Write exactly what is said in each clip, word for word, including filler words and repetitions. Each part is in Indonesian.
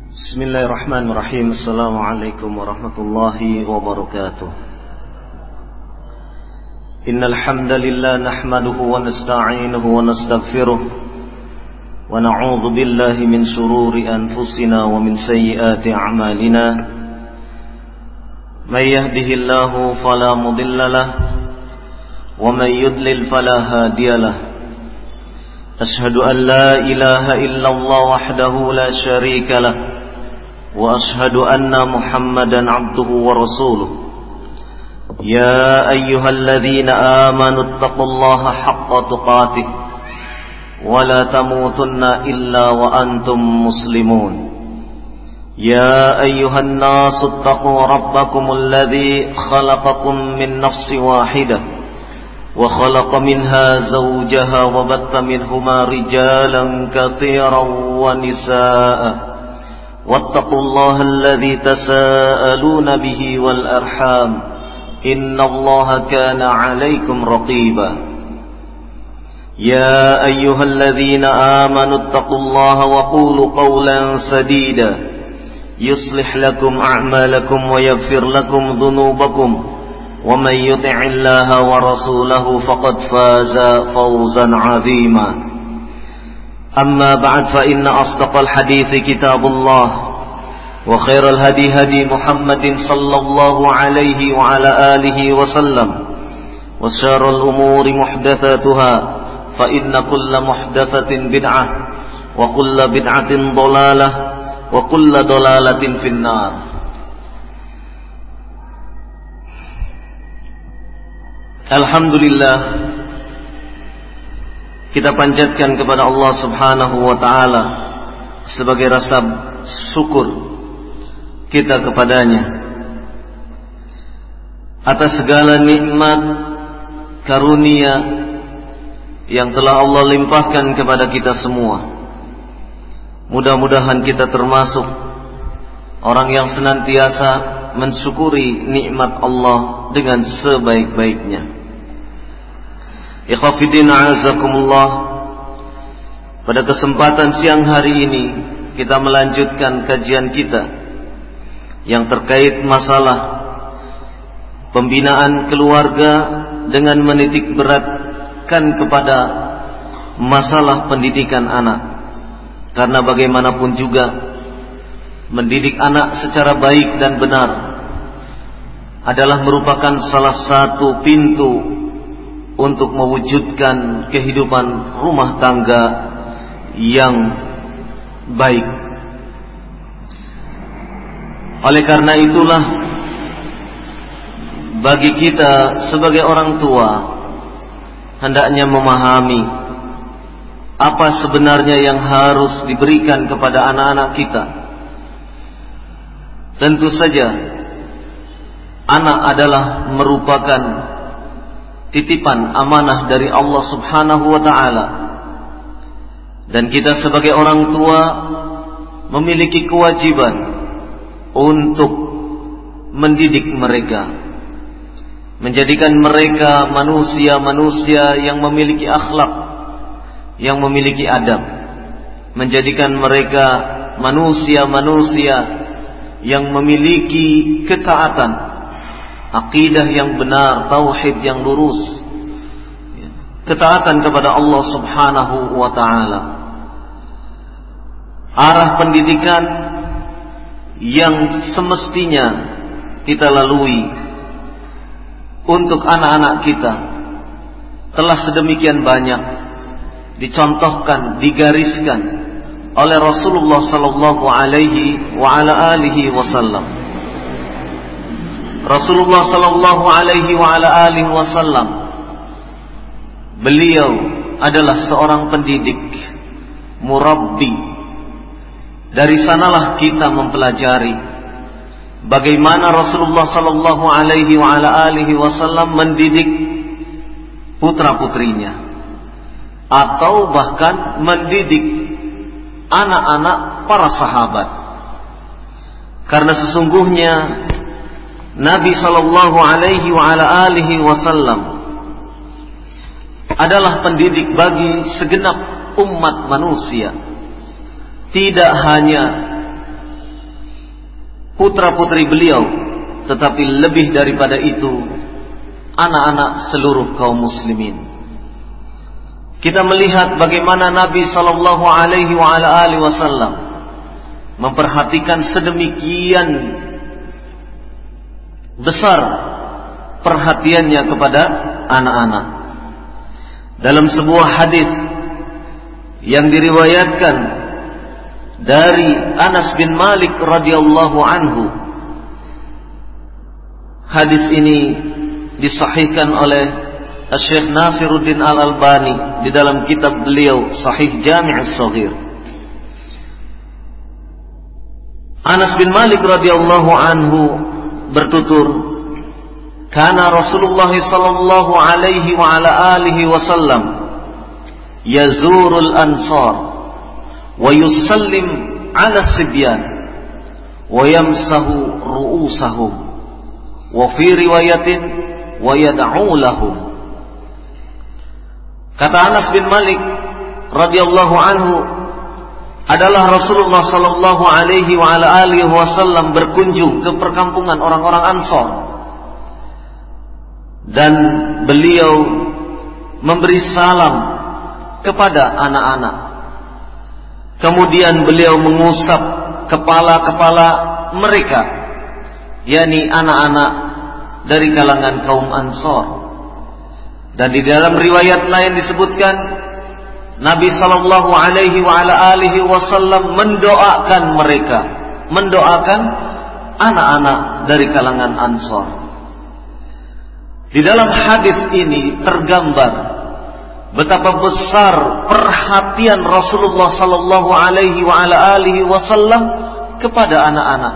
Bismillahirrahmanirrahim. Assalamualaikum warahmatullahi wabarakatuh. Innal hamdalillah nahmaduhu wa nasta'inuhu wa nastaghfiruh wa na'udzu billahi min shururi anfusina wa min sayyiati a'malina. May yahdihillahu fala mudilla lahu wa may yudlil fala hadiya lahu. Ashhadu an la ilaha illallah wahdahu la syarika lahu وأشهد أن محمدا عبده ورسوله يا أيها الذين آمنوا اتقوا الله حق تقاته ولا تموتن إلا وأنتم مسلمون يا أيها الناس اتقوا ربكم الذي خلقكم من نفس واحدة وخلق منها زوجها وبث منهما رجالا كثيرا ونساء واتقوا الله الذي تساءلون به والأرحام إن الله كان عليكم رقيبا يا أيها الذين آمنوا اتقوا الله وقولوا قولا سديدا يصلح لكم أعمالكم ويغفر لكم ذنوبكم ومن يطع الله ورسوله فقد فاز فوزا عظيما أما بعد فإن أصدق الحديث كتاب الله وخير الهدي هدي محمد صلى الله عليه وعلى آله وسلم وشر الأمور محدثاتها فإن كل محدثة بدعة وكل بدعة ضلالة وكل ضلالة في النار. Alhamdulillah, kita panjatkan kepada Allah Subhanahu wa ta'ala sebagai rasa syukur kita kepadanya atas segala nikmat karunia yang telah Allah limpahkan kepada kita semua. Mudah-mudahan kita termasuk orang yang senantiasa mensyukuri nikmat Allah dengan sebaik-baiknya. Ikhwafidin a'azakumullah, pada kesempatan siang hari ini kita melanjutkan kajian kita yang terkait masalah pembinaan keluarga dengan menitik beratkan kepada masalah pendidikan anak. Karena bagaimanapun juga mendidik anak secara baik dan benar adalah merupakan salah satu pintu untuk mewujudkan kehidupan rumah tangga yang baik. Oleh karena itulah, bagi kita sebagai orang tua hendaknya memahami apa sebenarnya yang harus diberikan kepada anak-anak kita. Tentu saja anak adalah merupakan titipan amanah dari Allah Subhanahu wa ta'ala, dan kita sebagai orang tua memiliki kewajiban untuk mendidik mereka, menjadikan mereka manusia-manusia yang memiliki akhlak, yang memiliki adab, menjadikan mereka manusia-manusia yang memiliki ketaatan, aqidah yang benar, tauhid yang lurus, ketaatan kepada Allah Subhanahu wa ta'ala. Arah pendidikan yang semestinya kita lalui untuk anak-anak kita telah sedemikian banyak dicontohkan, digariskan oleh Rasulullah sallallahu alaihi wa ala alihi wasallam. Rasulullah sallallahu alaihi wa ala alihi wasallam, beliau adalah seorang pendidik, murabbi. Dari sanalah kita mempelajari bagaimana Rasulullah sallallahu alaihi wa ala alihi wasallam mendidik putra-putrinya, atau bahkan mendidik anak-anak para sahabat. Karena sesungguhnya Nabi sallallahu alaihi wa ala alihi wasallam adalah pendidik bagi segenap umat manusia, tidak hanya putra-putri beliau, tetapi lebih daripada itu anak-anak seluruh kaum muslimin. Kita melihat bagaimana Nabi sallallahu alaihi wa ala alihi wasallam memperhatikan sedemikian besar perhatiannya kepada anak-anak. Dalam sebuah hadis yang diriwayatkan dari Anas bin Malik radhiyallahu anhu, hadis ini disahihkan oleh Syekh Nasiruddin Al-Albani di dalam kitab beliau Sahih Jami' As-Shaghir. Anas bin Malik radhiyallahu anhu bertutur, "Kana Rasulullah sallallahu alaihi wa ala alihi wasallam yazurul ansar wa yusallim ala sibyan wa yamsahu ru'usahum wa fi riwayatin wa yad'u lahum." Kata Anas bin Malik radhiyallahu anhu, adalah Rasulullah sallallahu alaihi wa ala alihi wasallam berkunjung ke perkampungan orang-orang Ansor, dan beliau memberi salam kepada anak-anak. Kemudian beliau mengusap kepala-kepala mereka, yakni anak-anak dari kalangan kaum Ansor. Dan di dalam riwayat lain disebutkan Nabi sallallahu alaihi wa ala alihi wasallam mendoakan mereka, mendoakan anak-anak dari kalangan Ansor. Di dalam hadis ini tergambar betapa besar perhatian Rasulullah sallallahu alaihi wa ala alihi wasallam kepada anak-anak.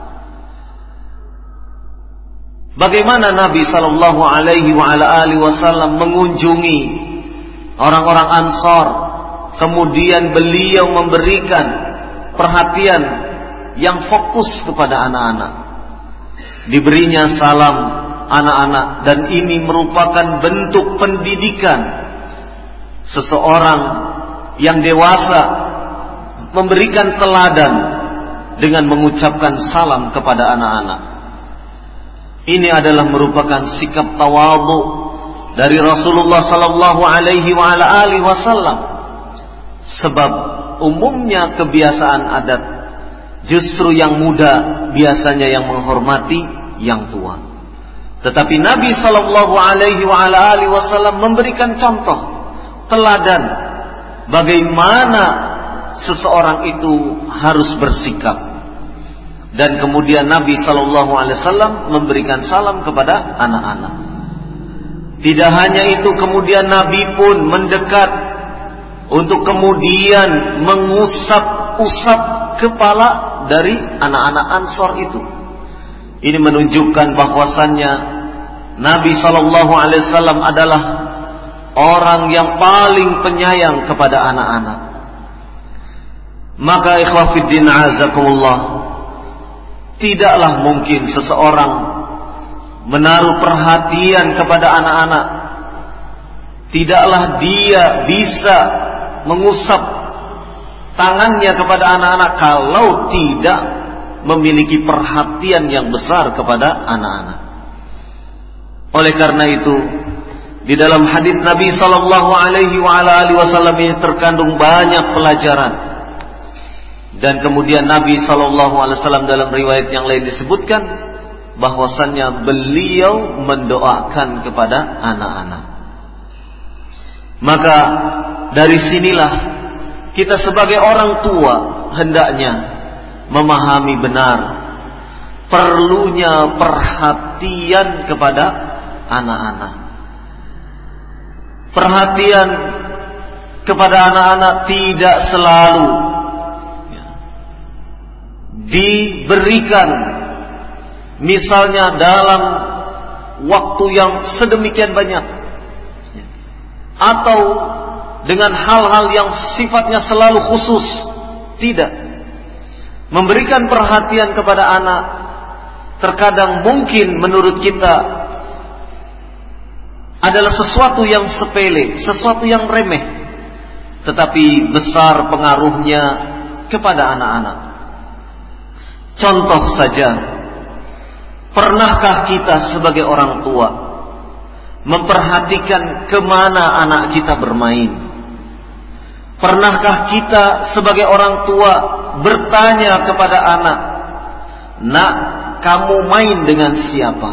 Bagaimana Nabi sallallahu alaihi wa ala alihi wasallam mengunjungi orang-orang Ansar, kemudian beliau memberikan perhatian yang fokus kepada anak-anak. Diberinya salam anak-anak, dan ini merupakan bentuk pendidikan seseorang yang dewasa memberikan teladan dengan mengucapkan salam kepada anak-anak. Ini adalah merupakan sikap tawadhu dari Rasulullah sallallahu alaihi wa ala alihi wasallam. Sebab umumnya kebiasaan adat, justru yang muda biasanya yang menghormati yang tua. Tetapi Nabi sallallahu alaihi wa ala alihi wasallam memberikan contoh, teladan bagaimana seseorang itu harus bersikap. Dan kemudian Nabi sallallahu alaihi wasallam memberikan salam kepada anak-anak. Tidak hanya itu, kemudian Nabi pun mendekat untuk kemudian mengusap-usap kepala dari anak-anak Ansor itu. Ini menunjukkan bahwasannya Nabi sallallahu alaihi wasallam adalah orang yang paling penyayang kepada anak-anak. Maka ikhwah fiddin azakumullah, tidaklah mungkin seseorang menaruh perhatian kepada anak-anak, tidaklah dia bisa mengusap tangannya kepada anak-anak kalau tidak memiliki perhatian yang besar kepada anak-anak. Oleh karena itu, di dalam hadits Nabi sallallahu alaihi wa ala alihi wasallam ini terkandung banyak pelajaran. Dan kemudian Nabi sallallahu alaihi wasallam dalam riwayat yang lain disebutkan bahwasannya beliau mendoakan kepada anak-anak. Maka dari sinilah kita sebagai orang tua hendaknya memahami benar perlunya perhatian kepada anak-anak. Perhatian kepada anak-anak tidak selalu diberikan misalnya dalam waktu yang sedemikian banyak, atau dengan hal-hal yang sifatnya selalu khusus. Tidak. Memberikan perhatian kepada anak terkadang mungkin menurut kita adalah sesuatu yang sepele, sesuatu yang remeh, tetapi besar pengaruhnya kepada anak-anak. Contoh saja, pernahkah kita sebagai orang tua memperhatikan kemana anak kita bermain? Pernahkah kita sebagai orang tua bertanya kepada anak, "Nak, kamu main dengan siapa?"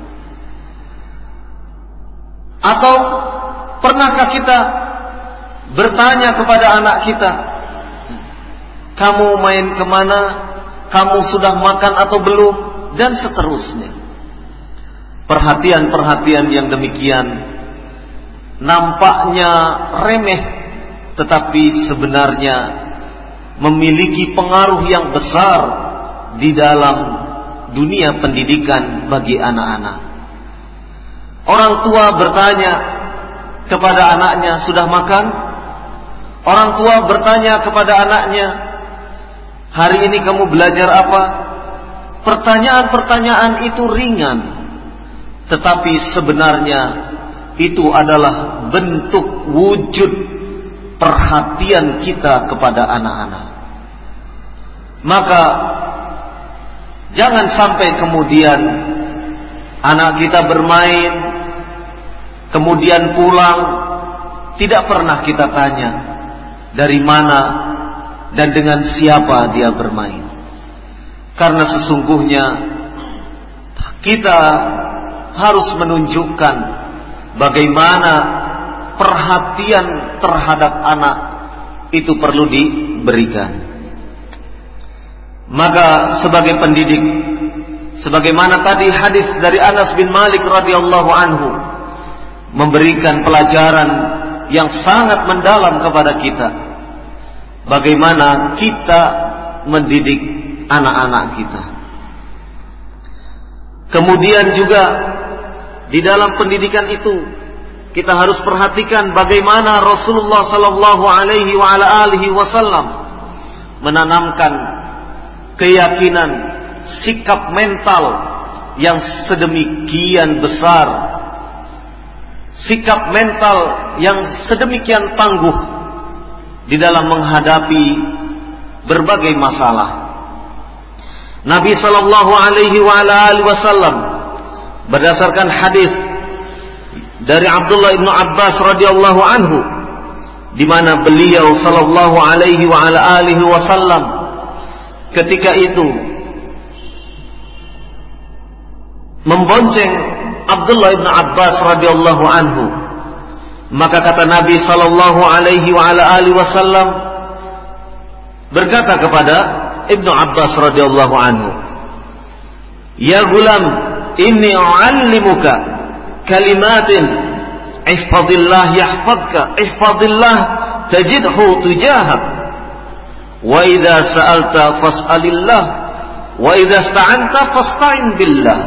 Atau pernahkah kita bertanya kepada anak kita, "Kamu main kemana? Kamu sudah makan atau belum?" Dan seterusnya. Perhatian-perhatian yang demikian nampaknya remeh, tetapi sebenarnya memiliki pengaruh yang besar di dalam dunia pendidikan bagi anak-anak. Orang tua bertanya kepada anaknya, "Sudah makan?" Orang tua bertanya kepada anaknya, "Hari ini kamu belajar apa?" Pertanyaan-pertanyaan itu ringan, tetapi sebenarnya itu adalah bentuk wujud perhatian kita kepada anak-anak. Maka jangan sampai kemudian anak kita bermain, kemudian pulang, tidak pernah kita tanya dari mana dan dengan siapa dia bermain. Karena sesungguhnya kita harus menunjukkan bagaimana perhatian terhadap anak itu perlu diberikan. Maka sebagai pendidik, sebagaimana tadi hadis dari Anas bin Malik radhiyallahu anhu memberikan pelajaran yang sangat mendalam kepada kita, bagaimana kita mendidik anak-anak kita. Kemudian juga di dalam pendidikan itu kita harus perhatikan bagaimana Rasulullah sallallahu alaihi wa ala alihi wasallam menanamkan keyakinan, sikap mental yang sedemikian besar, sikap mental yang sedemikian tangguh di dalam menghadapi berbagai masalah. Nabi sallallahu alaihi wa ala alihi wasallam berdasarkan hadis dari Abdullah bin Abbas radhiyallahu anhu, di mana beliau sallallahu alaihi wa ala alihi wasallam ketika itu membonceng Abdullah bin Abbas radhiyallahu anhu, maka kata Nabi sallallahu alaihi wa ala alihi wasallam berkata kepada Ibnu Abbas radhiyallahu anhu, "Ya gulam, inni u'allimuka kalimatin, ihfazillah yahfazka, ihfazillah tajidhu tujahak, wa idza sa'alta fas'alillah, wa idza ista'anta fasta'in billah."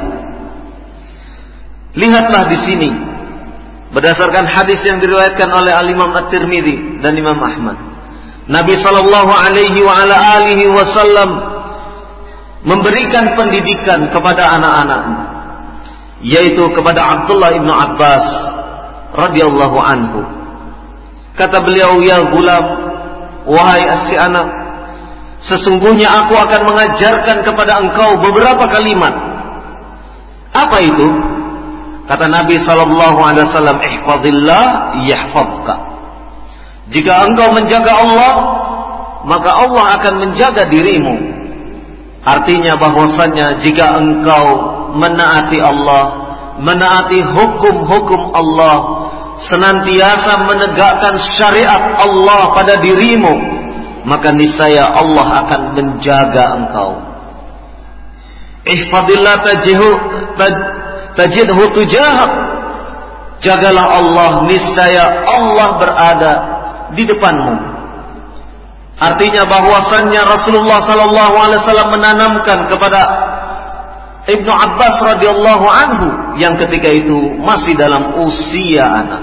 Lihatlah di sini berdasarkan hadis yang diriwayatkan oleh Al-Imam At-Tirmidzi dan Imam Ahmad, Nabi sallallahu alaihi wa ala alihi wasallam memberikan pendidikan kepada anak-anaknya, yaitu kepada Abdullah ibnu Abbas radhiyallahu anhu. Kata beliau, "Ya gulam, wahai si anak, sesungguhnya aku akan mengajarkan kepada engkau beberapa kalimat." Apa itu? Kata Nabi sallallahu alaihi wasallam, "Ihfazillah yahfazka." Jika engkau menjaga Allah, maka Allah akan menjaga dirimu. Artinya bahwasannya jika engkau menaati Allah, menaati hukum-hukum Allah, senantiasa menegakkan syariat Allah pada dirimu, maka niscaya Allah akan menjaga engkau. Ihfadillah tajidhu tajidhu tujahak. Jagalah Allah, niscaya Allah berada di depanmu. Artinya bahwasannya Rasulullah sallallahu alaihi wasallam menanamkan kepada Ibnu Abbas radhiyallahu anhu yang ketika itu masih dalam usia anak.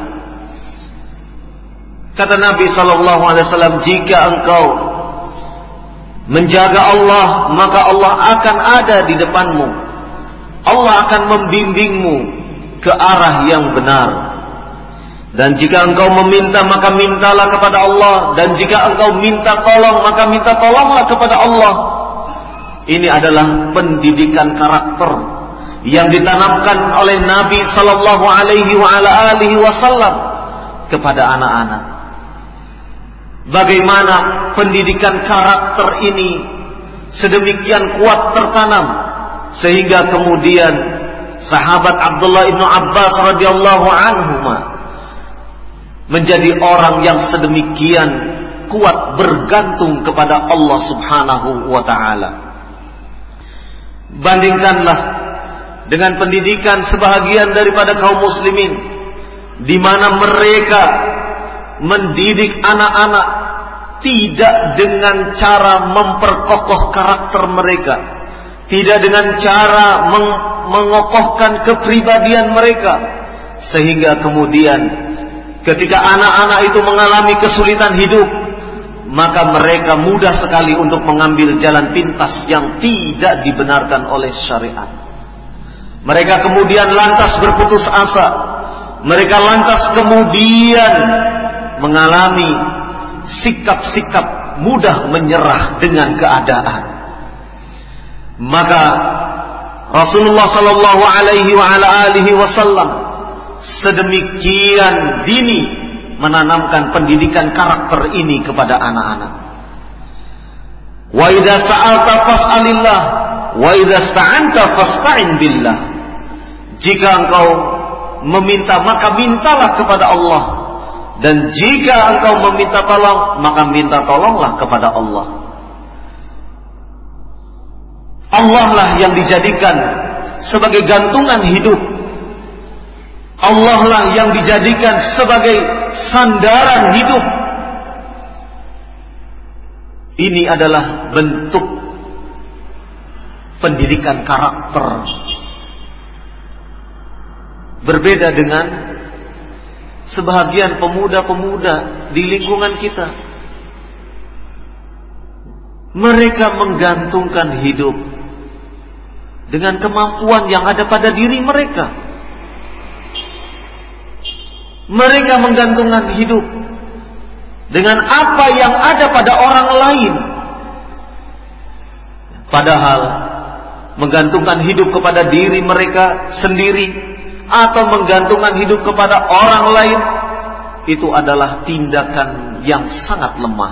Kata Nabi sallallahu alaihi wasallam, jika engkau menjaga Allah, maka Allah akan ada di depanmu. Allah akan membimbingmu ke arah yang benar. Dan jika engkau meminta, maka mintalah kepada Allah. Dan jika engkau minta tolong, maka minta tolonglah kepada Allah. Ini adalah pendidikan karakter yang ditanamkan oleh Nabi sallallahu alaihi wa ala alihi wasallam kepada anak-anak. Bagaimana pendidikan karakter ini sedemikian kuat tertanam sehingga kemudian sahabat Abdullah ibnu Abbas radhiyallahu anhuma menjadi orang yang sedemikian kuat bergantung kepada Allah Subhanahu wa taala. Bandingkanlah dengan pendidikan sebahagian daripada kaum muslimin, di mana mereka mendidik anak-anak tidak dengan cara memperkokoh karakter mereka, tidak dengan cara meng- mengokohkan kepribadian mereka, sehingga kemudian ketika anak-anak itu mengalami kesulitan hidup, maka mereka mudah sekali untuk mengambil jalan pintas yang tidak dibenarkan oleh syariat. Mereka kemudian lantas berputus asa. Mereka lantas kemudian mengalami sikap-sikap mudah menyerah dengan keadaan. Maka Rasulullah sallallahu alaihi wa ala alihi wasallam sedemikian dini menanamkan pendidikan karakter ini kepada anak-anak. Wa idza sa'alta fas'alillah wa idza sta'anta fasta'in billah. Jika engkau meminta maka mintalah kepada Allah, dan jika engkau meminta tolong maka minta tolonglah kepada Allah. Allah lah yang dijadikan sebagai gantungan hidup. Allah lah yang dijadikan sebagai sandaran hidup. Ini adalah bentuk pendidikan karakter. Berbeda dengan sebahagian pemuda-pemuda di lingkungan kita. Mereka menggantungkan hidup dengan kemampuan yang ada pada diri mereka. Mereka menggantungkan hidup dengan apa yang ada pada orang lain. Padahal menggantungkan hidup kepada diri mereka sendiri atau menggantungkan hidup kepada orang lain, itu adalah tindakan yang sangat lemah.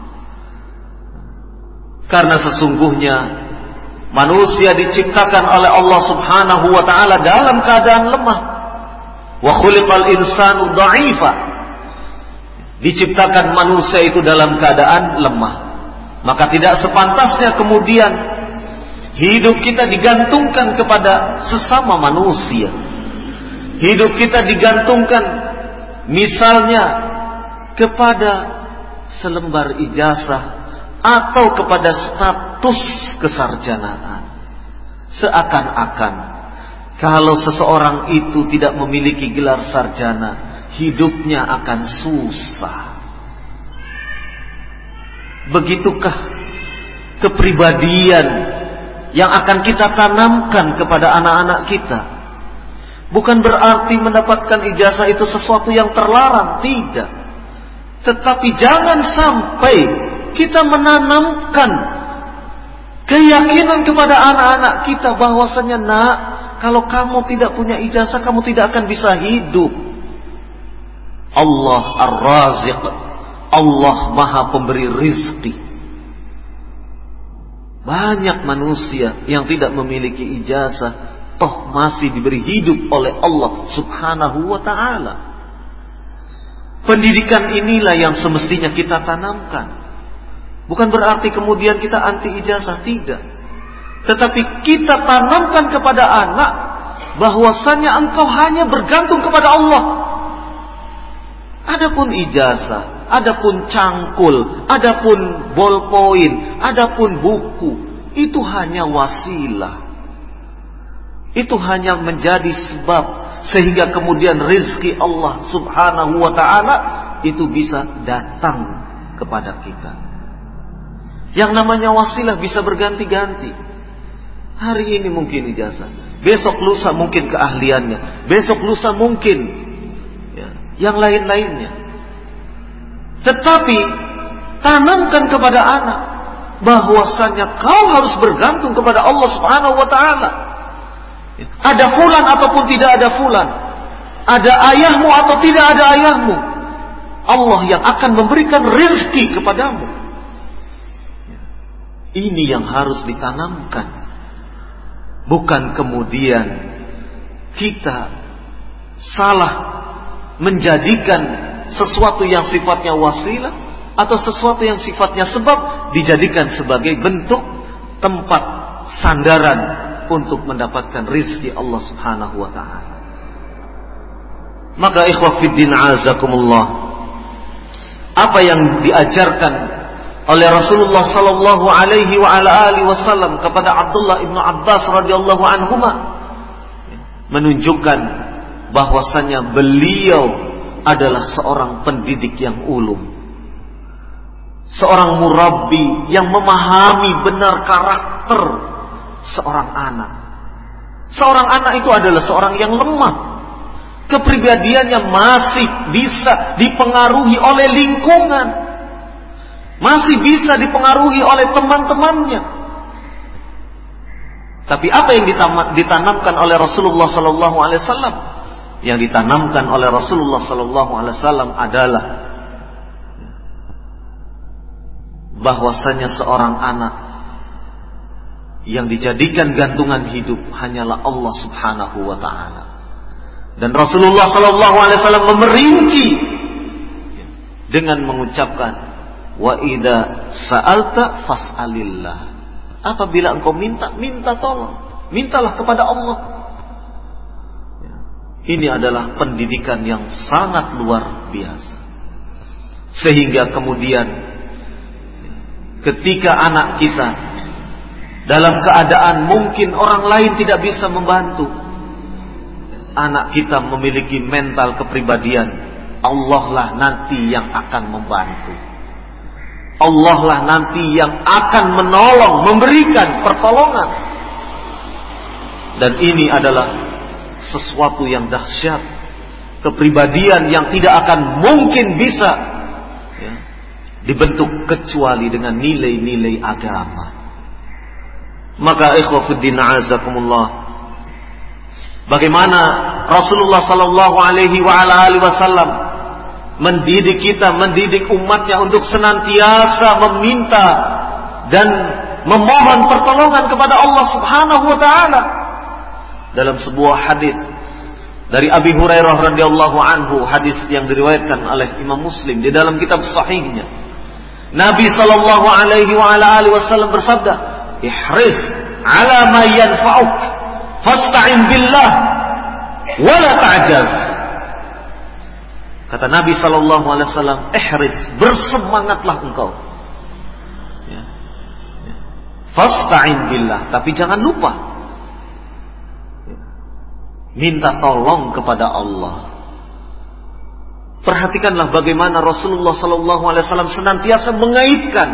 Karena sesungguhnya manusia diciptakan oleh Allah Subhanahu wa taala dalam keadaan lemah. Wa khuliqal insanu dha'ifa. Diciptakan manusia itu dalam keadaan lemah. Maka tidak sepantasnya kemudian hidup kita digantungkan kepada sesama manusia. Hidup kita digantungkan misalnya kepada selembar ijazah atau kepada status kesarjanaan. Seakan-akan kalau seseorang itu tidak memiliki gelar sarjana, hidupnya akan susah. Begitukah kepribadian yang akan kita tanamkan kepada anak-anak kita? Bukan berarti mendapatkan ijazah itu sesuatu yang terlarang, tidak. Tetapi jangan sampai kita menanamkan keyakinan kepada anak-anak kita bahwasanya, nak, kalau kamu tidak punya ijazah, kamu tidak akan bisa hidup. Allah Ar-Raziq, Allah Maha Pemberi rizki. Banyak manusia yang tidak memiliki ijazah, toh masih diberi hidup oleh Allah Subhanahu wa ta'ala. Pendidikan inilah yang semestinya kita tanamkan. Bukan berarti kemudian kita anti ijazah, tidak. Tetapi kita tanamkan kepada anak bahwasanya engkau hanya bergantung kepada Allah. Adapun ijazah, adapun cangkul, adapun ballpoint, adapun buku, itu hanya wasilah. Itu hanya menjadi sebab sehingga kemudian rezeki Allah Subhanahu wa ta'ala itu bisa datang kepada kita. Yang namanya wasilah bisa berganti-ganti. Hari ini mungkin ijazah, besok lusa mungkin keahliannya, besok lusa mungkin ya, yang lain-lainnya. Tetapi tanamkan kepada anak bahwasanya kau harus bergantung kepada Allah Subhanahu wa taala. Ada fulan ataupun tidak ada fulan, ada ayahmu atau tidak ada ayahmu, Allah yang akan memberikan rezeki kepadamu. Ini yang harus ditanamkan. Bukan kemudian kita salah menjadikan sesuatu yang sifatnya wasilah atau sesuatu yang sifatnya sebab dijadikan sebagai bentuk tempat sandaran untuk mendapatkan rizki Allah Subhanahu wa ta'ala. Maka ikhwah fiddin azakumullah, apa yang diajarkan oleh Rasulullah sallallahu alaihi wa ala alihi wasallam kepada Abdullah ibnu Abbas radhiyallahu anhuma menunjukkan bahwasanya beliau adalah seorang pendidik yang ulum, seorang murabbi yang memahami benar karakter seorang anak. Seorang anak itu adalah seorang yang lemah, kepribadiannya masih bisa dipengaruhi oleh lingkungan, masih bisa dipengaruhi oleh teman-temannya. Tapi apa yang ditanamkan oleh Rasulullah sallallahu alaihi wasallam? Yang ditanamkan oleh Rasulullah sallallahu alaihi wasallam adalah bahwasanya seorang anak yang dijadikan gantungan hidup hanyalah Allah Subhanahu wa taala. Dan Rasulullah sallallahu alaihi wasallam memerinci dengan mengucapkan, wa idza sa'alta fas'alillah. Apabila engkau minta, minta tolong, mintalah kepada Allah. Ini adalah pendidikan yang sangat luar biasa. Sehingga kemudian ketika anak kita dalam keadaan mungkin orang lain tidak bisa membantu, anak kita memiliki mental kepribadian, Allah lah nanti yang akan membantu, Allah lah nanti yang akan menolong, memberikan pertolongan. Dan ini adalah sesuatu yang dahsyat, kepribadian yang tidak akan mungkin bisa ya, dibentuk kecuali dengan nilai-nilai agama. Maka ikhwafuddin azakumullah, bagaimana Rasulullah sallallahu alaihi wa ala alihi wasallam mendidik kita, mendidik umatnya untuk senantiasa meminta dan memohon pertolongan kepada Allah Subhanahu wa taala. Dalam sebuah hadis dari Abi Hurairah radhiyallahu anhu, hadis yang diriwayatkan oleh Imam Muslim di dalam kitab sahihnya, Nabi sallallahu alaihi wa ala alihi wasallam bersabda, ihris ala ma yanfa'uk fasta'in billah wa la ta'jaz. Kata Nabi sallallahu alaihi wasallam, ihris, bersemangatlah engkau ya. Ya. Fasta'in billah, tapi jangan lupa ya, minta tolong kepada Allah. Perhatikanlah bagaimana Rasulullah sallallahu alaihi wasallam senantiasa mengaitkan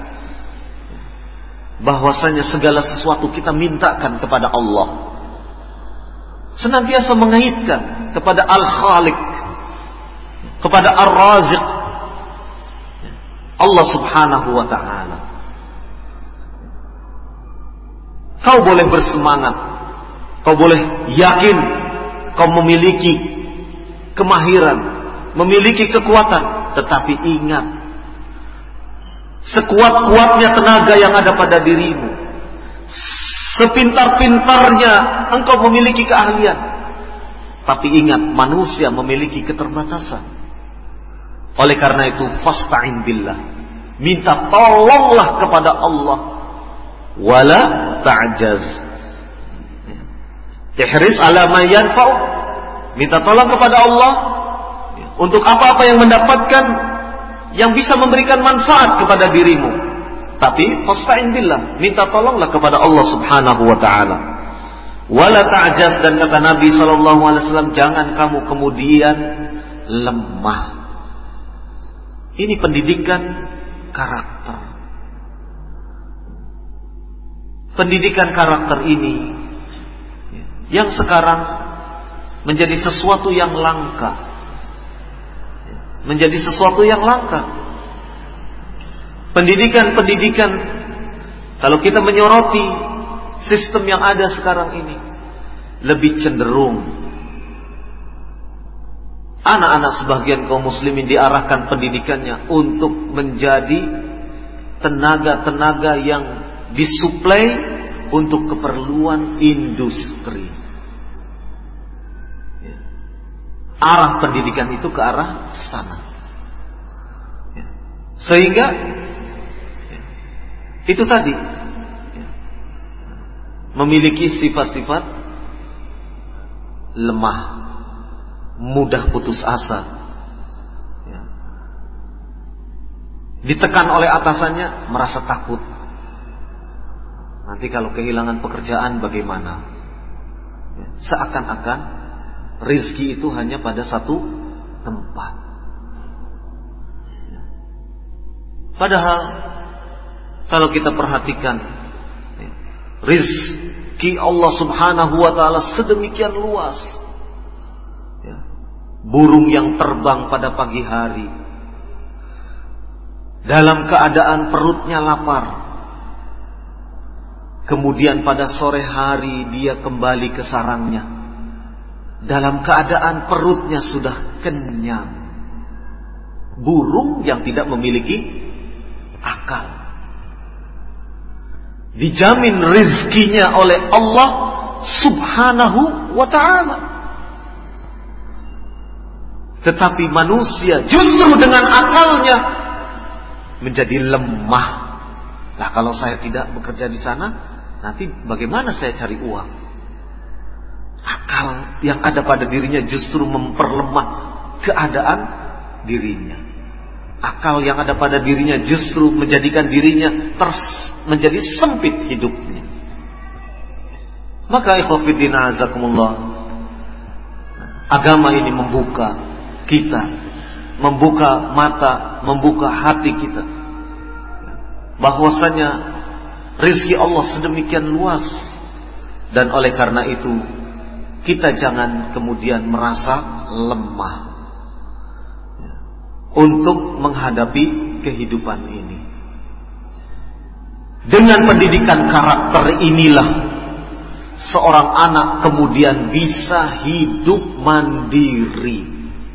bahwasanya segala sesuatu kita mintakan kepada Allah. Senantiasa mengaitkan kepada Al-Khaliq, kepada Ar-Raziq, Allah Subhanahu wa ta'ala. Kau boleh bersemangat, kau boleh yakin, kau memiliki kemahiran, memiliki kekuatan, tetapi ingat, sekuat-kuatnya tenaga yang ada pada dirimu, sepintar-pintarnya engkau memiliki keahlian, tapi ingat, manusia memiliki keterbatasan. Oleh karena itu, fasta'in billah, minta tolonglah kepada Allah, wala ta'jaz. Ihris ala ma yanfa'u, minta tolong kepada Allah untuk apa-apa yang mendapatkan, yang bisa memberikan manfaat kepada dirimu. Tapi fasta'in billah, minta tolonglah kepada Allah Subhanahu wa taala. Wala ta'jaz, dan kata Nabi sallallahu alaihi wasallam, jangan kamu kemudian lemah. Ini pendidikan karakter. Pendidikan karakter ini yang sekarang menjadi sesuatu yang langka. Menjadi sesuatu yang langka. Pendidikan-pendidikan Kalau kita menyoroti sistem yang ada sekarang ini, lebih cenderung anak-anak sebagian kaum muslimin diarahkan pendidikannya untuk menjadi tenaga-tenaga yang disuplai untuk keperluan industri. Arah pendidikan itu ke arah sana. Sehingga itu tadi memiliki sifat-sifat lemah, mudah putus asa, ditekan oleh atasannya merasa takut. Nanti kalau kehilangan pekerjaan bagaimana? Seakan-akan rezeki itu hanya pada satu tempat. Padahal kalau kita perhatikan, rezeki Allah Subhanahu wa ta'ala sedemikian luas. Burung yang terbang pada pagi hari dalam keadaan perutnya lapar, kemudian pada sore hari dia kembali ke sarangnya dalam keadaan perutnya sudah kenyang. Burung yang tidak memiliki akal, dijamin rizkinya oleh Allah Subhanahu wa ta'ala. Tetapi manusia justru dengan akalnya menjadi lemah. Nah, kalau saya tidak bekerja di sana, nanti bagaimana saya cari uang? Akal yang ada pada dirinya justru memperlemah keadaan dirinya. Akal yang ada pada dirinya justru menjadikan dirinya ters, menjadi sempit hidupnya. Maka ikhwatiddin azakumullah, agama ini membuka kita, membuka mata, membuka hati kita, bahwasanya rezeki Allah sedemikian luas. Dan oleh karena itu kita jangan kemudian merasa lemah untuk menghadapi kehidupan ini. Dengan pendidikan karakter inilah seorang anak kemudian bisa hidup mandiri.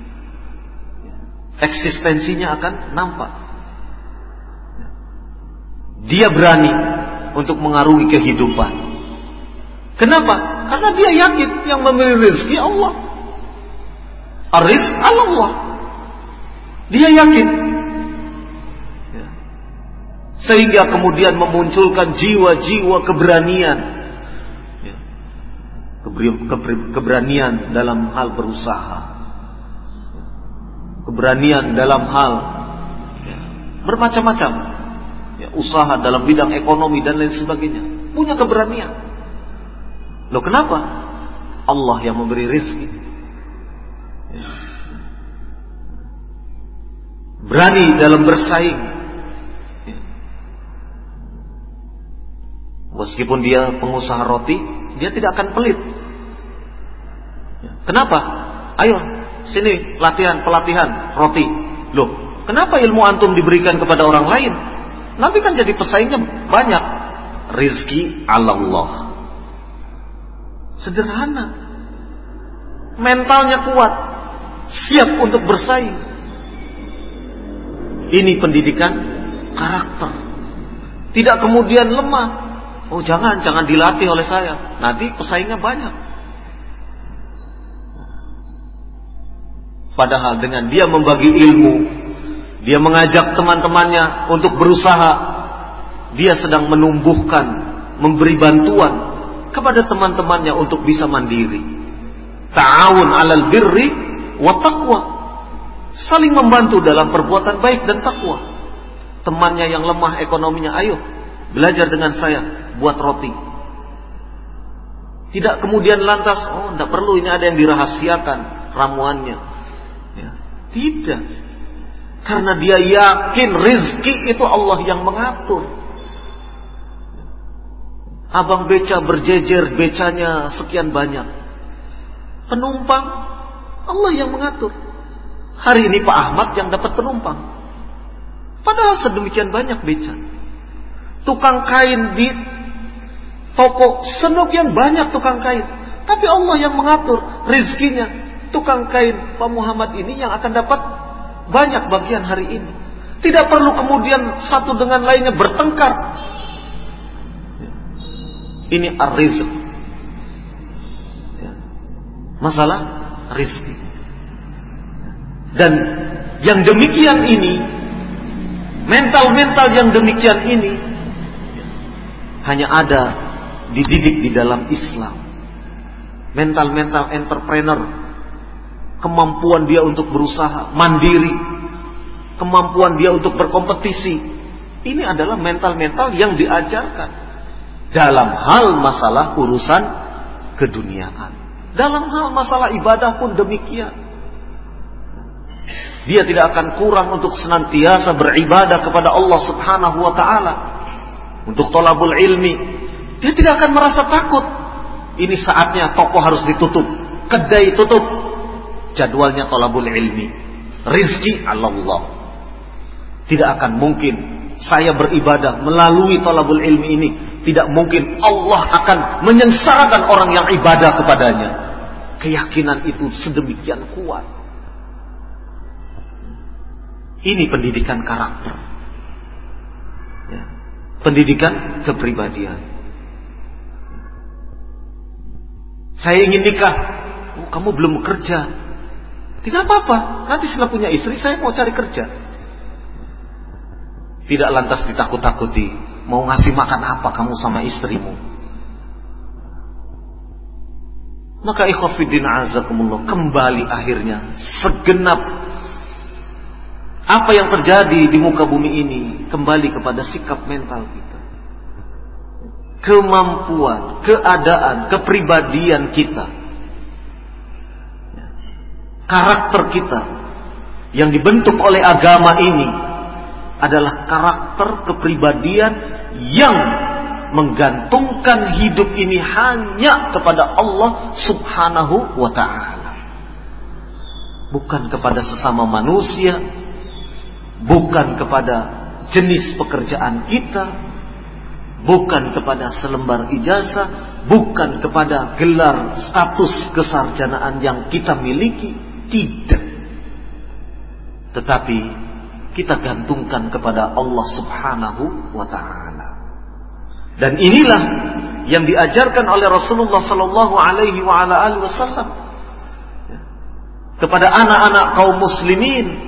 Eksistensinya akan nampak. Dia berani untuk mengarungi kehidupan. Kenapa? Karena dia yakin yang memberi rezeki Allah. Ar-rizq Allah. Dia yakin. Sehingga kemudian memunculkan jiwa-jiwa keberanian. Keberanian dalam hal berusaha. Keberanian dalam hal ya, bermacam-macam ya, usaha dalam bidang ekonomi dan lain sebagainya. Punya keberanian. Loh, kenapa? Allah yang memberi rezeki ya. Berani dalam bersaing ya. Meskipun dia pengusaha roti, dia tidak akan pelit ya. Kenapa? Ayo sini latihan, pelatihan roti. Loh, kenapa ilmu antum diberikan kepada orang lain? Nanti kan jadi pesaingnya banyak. Rizki Allah. Sederhana. Mentalnya kuat, siap untuk bersaing. Ini pendidikan karakter. Tidak kemudian lemah. Oh jangan, jangan dilatih oleh saya. Nanti pesaingnya banyak. Padahal dengan dia membagi ilmu, dia mengajak teman-temannya untuk berusaha, dia sedang menumbuhkan, memberi bantuan kepada teman-temannya untuk bisa mandiri. Ta'awun 'alal birri wa taqwa. Saling membantu dalam perbuatan baik dan takwa. Temannya yang lemah ekonominya, ayo belajar dengan saya buat roti. Tidak kemudian lantas, oh tidak perlu, ini ada yang dirahasiakan ramuannya. Ya, tidak. Karena dia yakin rezeki itu Allah yang mengatur. Abang beca berjejer, becanya sekian banyak. Penumpang Allah yang mengatur. Hari ini Pak Ahmad yang dapat penumpang. Padahal sedemikian banyak beca. tukang kain di toko, sedemikian banyak tukang kain. Tapi Allah yang mengatur rizkinya. Tukang kain Pak Muhammad ini yang akan dapat banyak bagian hari ini. Tidak perlu kemudian satu dengan lainnya bertengkar. Ini ar-rizq. Masalah rizki. Dan yang demikian ini, mental-mental yang demikian ini hanya ada dididik di dalam Islam. Mental-mental entrepreneur, kemampuan dia untuk berusaha mandiri, kemampuan dia untuk berkompetisi, ini adalah mental-mental yang diajarkan dalam hal masalah urusan keduniaan. Dalam hal masalah ibadah pun demikian. Dia tidak akan kurang untuk senantiasa beribadah kepada Allah Subhanahu wa ta'ala. Untuk thalabul ilmi, dia tidak akan merasa takut. Ini saatnya toko harus ditutup, kedai tutup. Jadwalnya thalabul ilmi, rizki Allah. Tidak akan mungkin saya beribadah melalui thalabul ilmi ini. Tidak mungkin Allah akan menyengsarakan orang yang ibadah kepadanya. Keyakinan itu sedemikian kuat. Ini pendidikan karakter, ya. Pendidikan kepribadian. Saya ingin nikah. Oh, kamu belum bekerja. Tidak apa-apa, nanti setelah punya istri saya mau cari kerja. Tidak lantas ditakut-takuti, mau ngasih makan apa kamu sama istrimu. Maka ikhwatiddin azakumullah, kembali akhirnya segenap apa yang terjadi di muka bumi ini kembali kepada sikap mental kita. Kemampuan, keadaan, kepribadian kita, karakter kita yang dibentuk oleh agama ini adalah karakter kepribadian yang menggantungkan hidup ini hanya kepada Allah Subhanahu wa ta'ala, bukan kepada sesama manusia, bukan kepada jenis pekerjaan kita, bukan kepada selembar ijazah, bukan kepada gelar status kesarjanaan yang kita miliki. Tidak. Tetapi kita gantungkan kepada Allah Subhanahu wa ta'ala. Dan inilah yang diajarkan oleh Rasulullah sallallahu alaihi wa ala alihi wasallam kepada anak-anak kaum muslimin,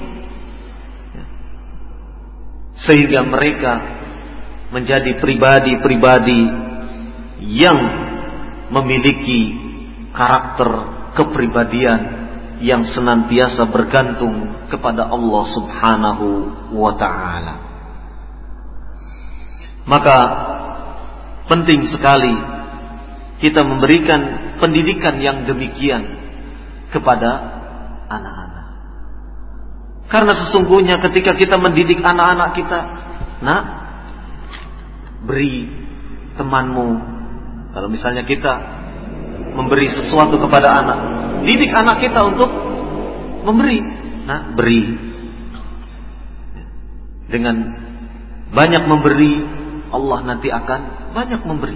sehingga mereka menjadi pribadi-pribadi yang memiliki karakter kepribadian yang senantiasa bergantung kepada Allah Subhanahu wa ta'ala. Maka penting sekali kita memberikan pendidikan yang demikian kepada anak-anak. Karena sesungguhnya ketika kita mendidik anak-anak kita, nak, beri temanmu. Kalau misalnya kita memberi sesuatu kepada anak, didik anak kita untuk memberi. Nah, beri. Dengan banyak memberi, Allah nanti akan banyak memberi.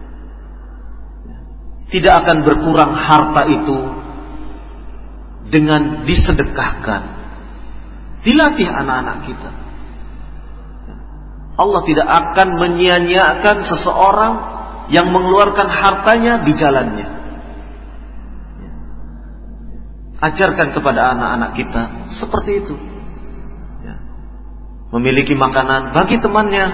Tidak akan berkurang harta itu dengan disedekahkan. Dilatih anak-anak kita. Allah tidak akan menyia-nyiakan seseorang yang mengeluarkan hartanya di jalannya. Ajarkan kepada anak-anak kita seperti itu. Memiliki makanan bagi temannya.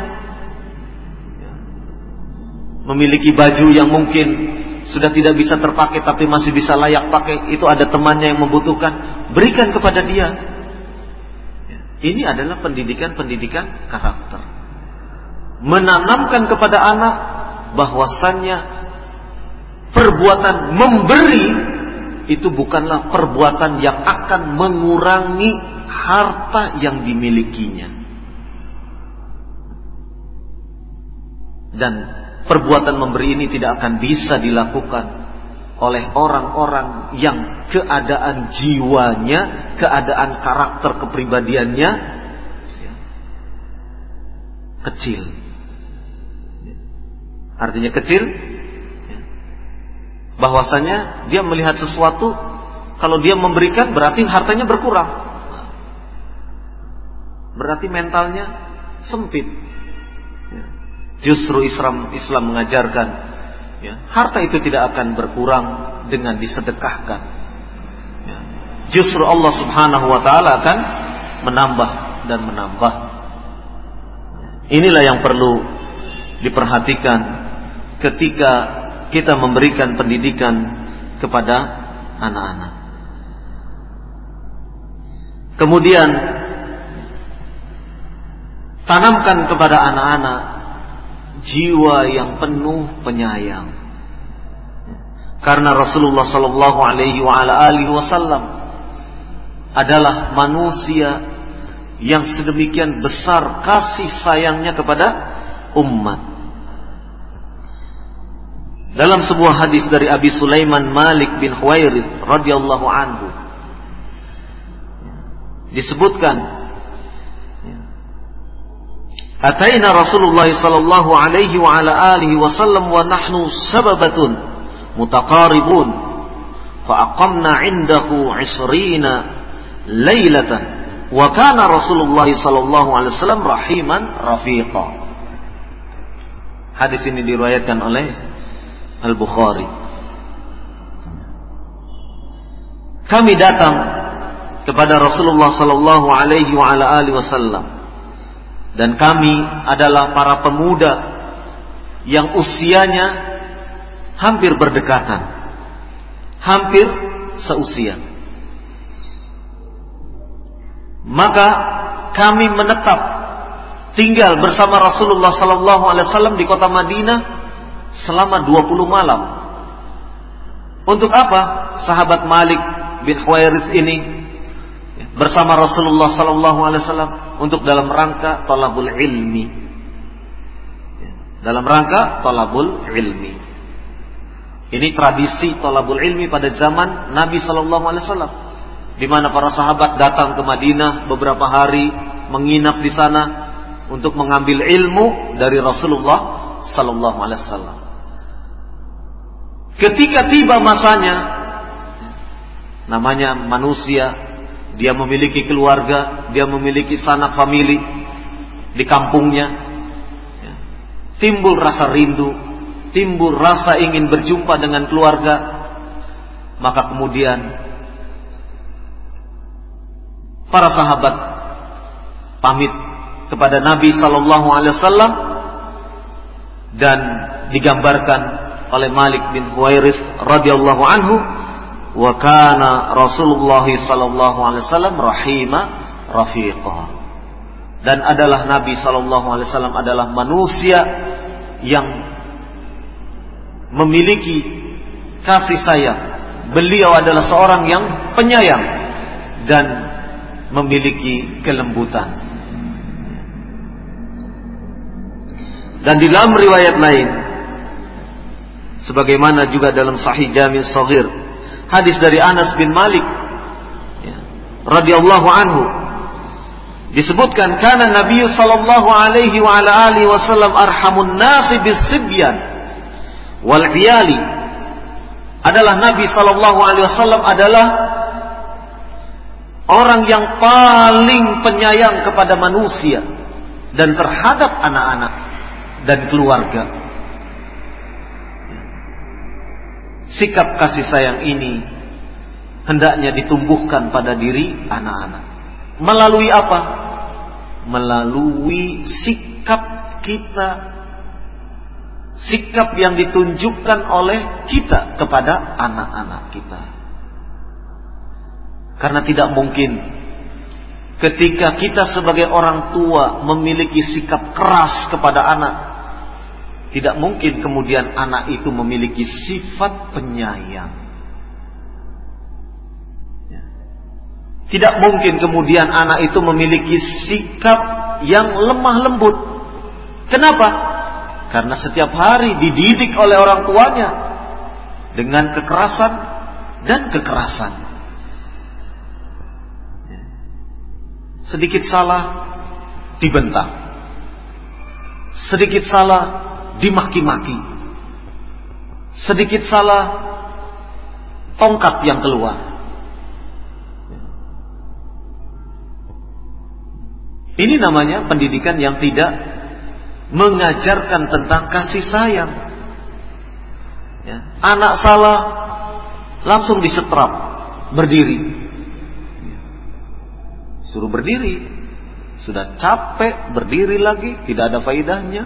Memiliki baju yang mungkin sudah tidak bisa terpakai tapi masih bisa layak pakai, itu ada temannya yang membutuhkan, berikan kepada dia. Ini adalah pendidikan-pendidikan karakter. Menanamkan kepada anak bahwasannya perbuatan memberi itu bukanlah perbuatan yang akan mengurangi harta yang dimilikinya. Dan perbuatan memberi ini tidak akan bisa dilakukan oleh orang-orang yang keadaan jiwanya, keadaan karakter kepribadiannya kecil. artinya kecil, bahwasanya dia melihat sesuatu, kalau dia memberikan berarti hartanya berkurang, berarti mentalnya sempit. Justru Islam Islam mengajarkan, ya, harta itu tidak akan berkurang dengan disedekahkan. Ya. Justru Allah Subhanahu wa taala akan menambah dan menambah. Inilah yang perlu diperhatikan ketika kita memberikan pendidikan kepada anak-anak. Kemudian tanamkan kepada anak-anak jiwa yang penuh penyayang. Karena Rasulullah sallallahu alaihi wa ala alihi wasallam adalah manusia yang sedemikian besar kasih sayangnya kepada umat. Dalam sebuah hadis dari Abi Sulaiman Malik bin Huwairits radhiyallahu anhu disebutkan, Ataina Rasulullah sallallahu alaihi wa ala alihi wasallam wa nahnu sababatun mutaqaribun fa aqamna 'indahu 'ishrina lailatan wa kana Rasulullah sallallahu alaihi wasallam rahiman rafiqa. Hadis ini diriwayatkan oleh Al-Bukhari. Kami datang kepada Rasulullah sallallahu alaihi wa ala alihi wasallam, dan kami adalah para pemuda yang usianya hampir berdekatan, hampir seusia. Maka kami menetap tinggal bersama Rasulullah sallallahu alaihi wasallam di kota Madinah selama dua puluh malam. Untuk apa sahabat Malik bin Huwairits ini bersama Rasulullah sallallahu alaihi wasallam? Untuk dalam rangka thalabul ilmi. Dalam rangka thalabul ilmi. Ini tradisi thalabul ilmi pada zaman Nabi sallallahu alaihi wasallam, di mana para sahabat datang ke Madinah beberapa hari, menginap di sana untuk mengambil ilmu dari Rasulullah sallallahu alaihi wasallam. Ketika tiba masanya, namanya manusia, dia memiliki keluarga, dia memiliki sanak famili di kampungnya, timbul rasa rindu, timbul rasa ingin berjumpa dengan keluarga. Maka kemudian para sahabat pamit kepada Nabi sallallahu alaihi wasallam, dan digambarkan oleh Malik bin Huwairits radhiyallahu anhu, wa kana Rasulullah sallallahu alaihi wasallam rahima rafiqa. Dan adalah Nabi sallallahu alaihi wasallam adalah manusia yang memiliki kasih sayang. Beliau adalah seorang yang penyayang dan memiliki kelembutan. Dan di dalam riwayat lain, sebagaimana juga dalam Sahih Jami' Shaghir, hadis dari Anas bin Malik ya, radhiyallahu anhu, disebutkan kana Nabi sallallahu alaihi wa ala alihi wasallam arhamun nasi bis-sibyan wal 'iyali. Adalah Nabi sallallahu alaihi wasallam adalah orang yang paling penyayang kepada manusia dan terhadap anak-anak dan keluarga. Sikap kasih sayang ini hendaknya ditumbuhkan pada diri anak-anak. Melalui apa? Melalui sikap kita, sikap yang ditunjukkan oleh kita kepada anak-anak kita. Karena tidak mungkin ketika kita sebagai orang tua memiliki sikap keras kepada anak, tidak mungkin kemudian anak itu memiliki sifat penyayang. Tidak mungkin kemudian anak itu memiliki sikap yang lemah lembut. Kenapa? Karena setiap hari dididik oleh orang tuanya dengan kekerasan dan kekerasan. Sedikit salah dibentak, sedikit salah dimaki-maki. Sedikit salah, tongkat yang keluar. Ini namanya pendidikan yang tidak mengajarkan tentang kasih sayang. Ya. Anak salah, langsung disetrap, berdiri. Suruh berdiri, sudah capek, berdiri lagi, tidak ada faedahnya.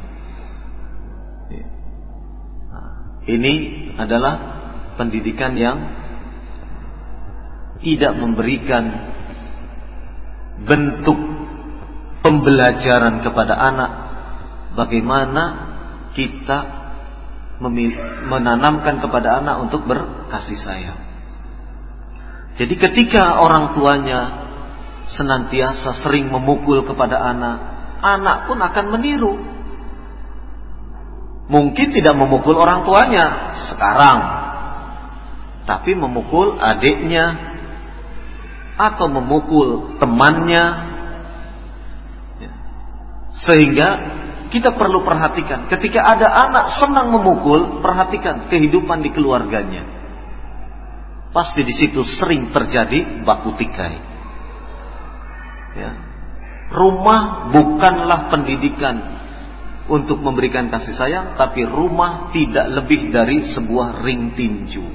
Nah, ini adalah pendidikan yang tidak memberikan bentuk pembelajaran kepada anak bagaimana kita menanamkan kepada anak untuk berkasih sayang. Jadi ketika orang tuanya senantiasa sering memukul kepada anak, anak pun akan meniru. Mungkin tidak memukul orang tuanya sekarang, tapi memukul adiknya atau memukul temannya. Sehingga kita perlu perhatikan, ketika ada anak senang memukul, perhatikan kehidupan di keluarganya. Pasti di situ sering terjadi baku tikai. Ya. Rumah bukanlah pendidikan untuk memberikan kasih sayang, tapi rumah tidak lebih dari sebuah ring tinju.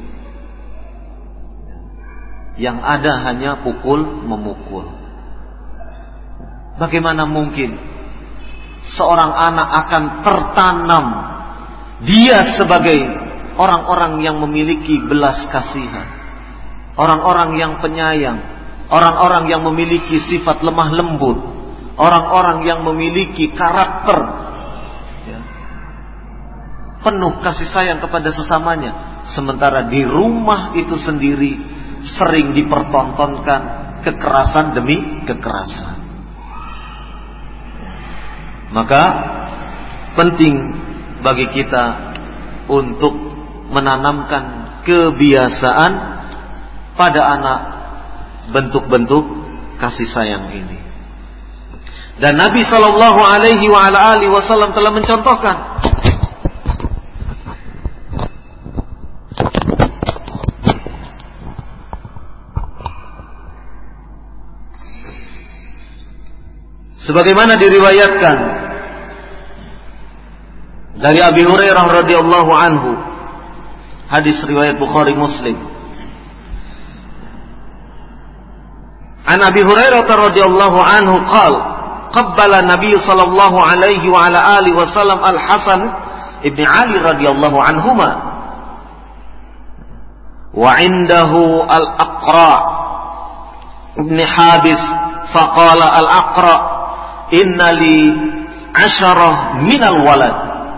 Yang ada hanya pukul memukul. Bagaimana mungkin seorang anak akan tertanam dia sebagai orang-orang yang memiliki belas kasihan, orang-orang yang penyayang, orang-orang yang memiliki sifat lemah lembut, orang-orang yang memiliki karakter ya, penuh kasih sayang kepada sesamanya. Sementara di rumah itu sendiri sering dipertontonkan kekerasan demi kekerasan. Maka penting bagi kita untuk menanamkan kebiasaan pada anak bentuk-bentuk kasih sayang ini. Dan Nabi Shallallahu Alaihi Wasallam telah mencontohkan sebagaimana diriwayatkan dari Abi Hurairah radhiyallahu anhu, hadis riwayat Bukhari Muslim. An Abi Hurairah radhiyallahu anhu qala qabbala Nabi sallallahu alaihi wa ala alihi wasallam Al-Hasan ibn Ali radhiyallahu anhuma wa indahu Al-Aqra ibn Habis faqala Al-Aqra inna li asharah minal walad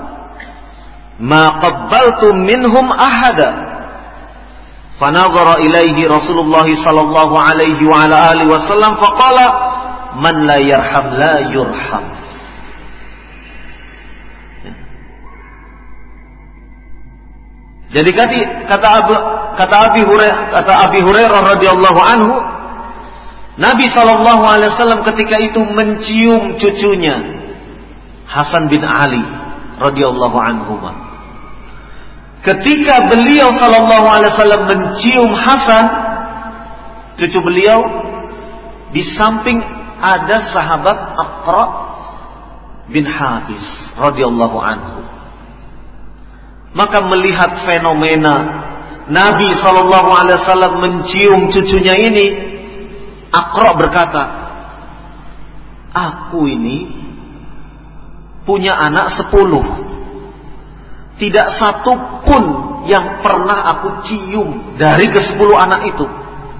ma qabbaltu minhum ahada. Fanadhara ilaihi Rasulullah sallallahu alaihi wa ala alihi wasallam faqala man la yarham la yurham. Jadi kata Abu kata Abi Hurairah kata Abi Hurairah radhiyallahu anhu, Nabi sallallahu alaihi wasallam ketika itu mencium cucunya Hasan bin Ali radhiyallahu anhuma. Ketika beliau sallallahu alaihi wasallam mencium Hasan, cucu beliau, di samping ada sahabat Aqra bin Habis radhiyallahu anhu. Maka melihat fenomena Nabi sallallahu alaihi wasallam mencium cucunya ini, Aqra berkata, aku ini punya anak sepuluh. Tidak satu pun yang pernah aku cium dari kesepuluh anak itu.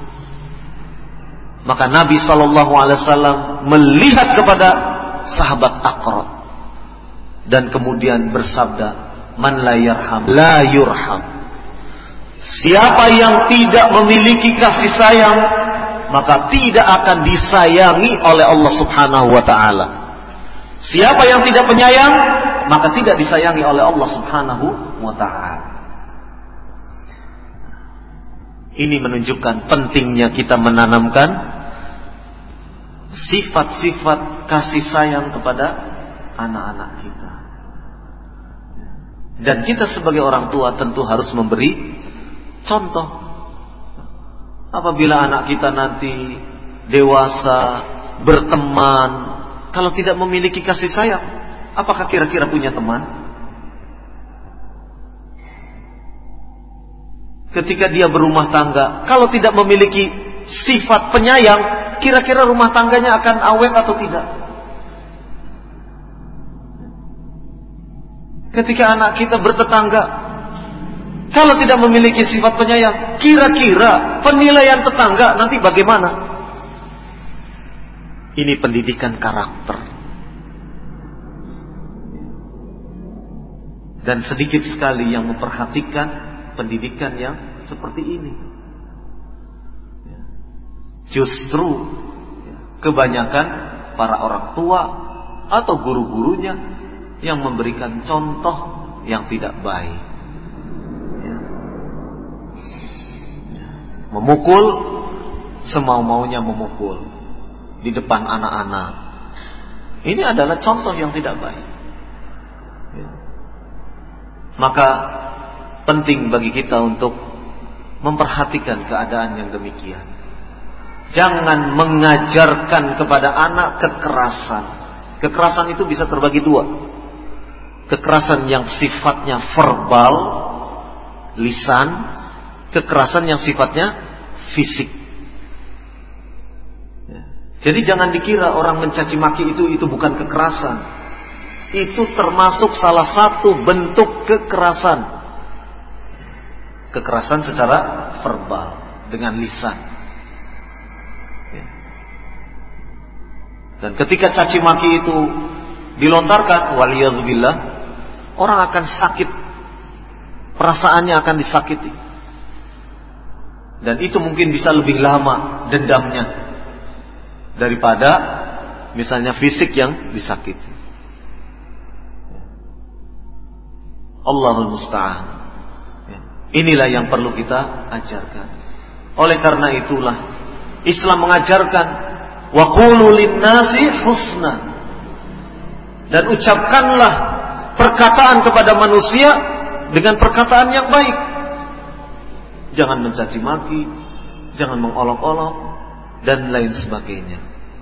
Maka Nabi sallallahu alaihi wasallam melihat kepada sahabat Aqra dan kemudian bersabda, man la yarham la yurham. Siapa yang tidak memiliki kasih sayang, maka tidak akan disayangi oleh Allah Subhanahu wa taala. Siapa yang tidak penyayang, maka tidak disayangi oleh Allah Subhanahu wa taala. Ini menunjukkan pentingnya kita menanamkan sifat-sifat kasih sayang kepada anak-anak kita. Dan kita sebagai orang tua tentu harus memberi contoh. Apabila anak kita nanti dewasa, berteman, kalau tidak memiliki kasih sayang, apakah kira-kira punya teman? Ketika dia berumah tangga, kalau tidak memiliki sifat penyayang, kira-kira rumah tangganya akan awet atau tidak? Ketika anak kita bertetangga, kalau tidak memiliki sifat penyayang, kira-kira penilaian tetangga nanti bagaimana? Ini pendidikan karakter. Dan sedikit sekali yang memperhatikan pendidikan yang seperti ini. Justru kebanyakan para orang tua atau guru-gurunya yang memberikan contoh yang tidak baik. Memukul semau-maunya, memukul di depan anak-anak. Ini adalah contoh yang tidak baik. Maka penting bagi kita untuk memperhatikan keadaan yang demikian. Jangan mengajarkan kepada anak kekerasan. Kekerasan itu bisa terbagi dua. Kekerasan yang sifatnya verbal, lisan, kekerasan yang sifatnya fisik. Jadi jangan dikira orang mencaci maki itu itu bukan kekerasan. Itu termasuk salah satu bentuk kekerasan. Kekerasan secara verbal dengan lisan. Dan ketika caci maki itu dilontarkan, waliyadzubillah, orang akan sakit, perasaannya akan disakiti. Dan itu mungkin bisa lebih lama dendamnya daripada misalnya fisik yang disakiti. Allahul musta'an. Inilah yang perlu kita ajarkan. Oleh karena itulah Islam mengajarkan wa qulu lin-nasi husna, dan ucapkanlah perkataan kepada manusia dengan perkataan yang baik. Jangan mencaci maki, jangan mengolok-olok, dan lain sebagainya.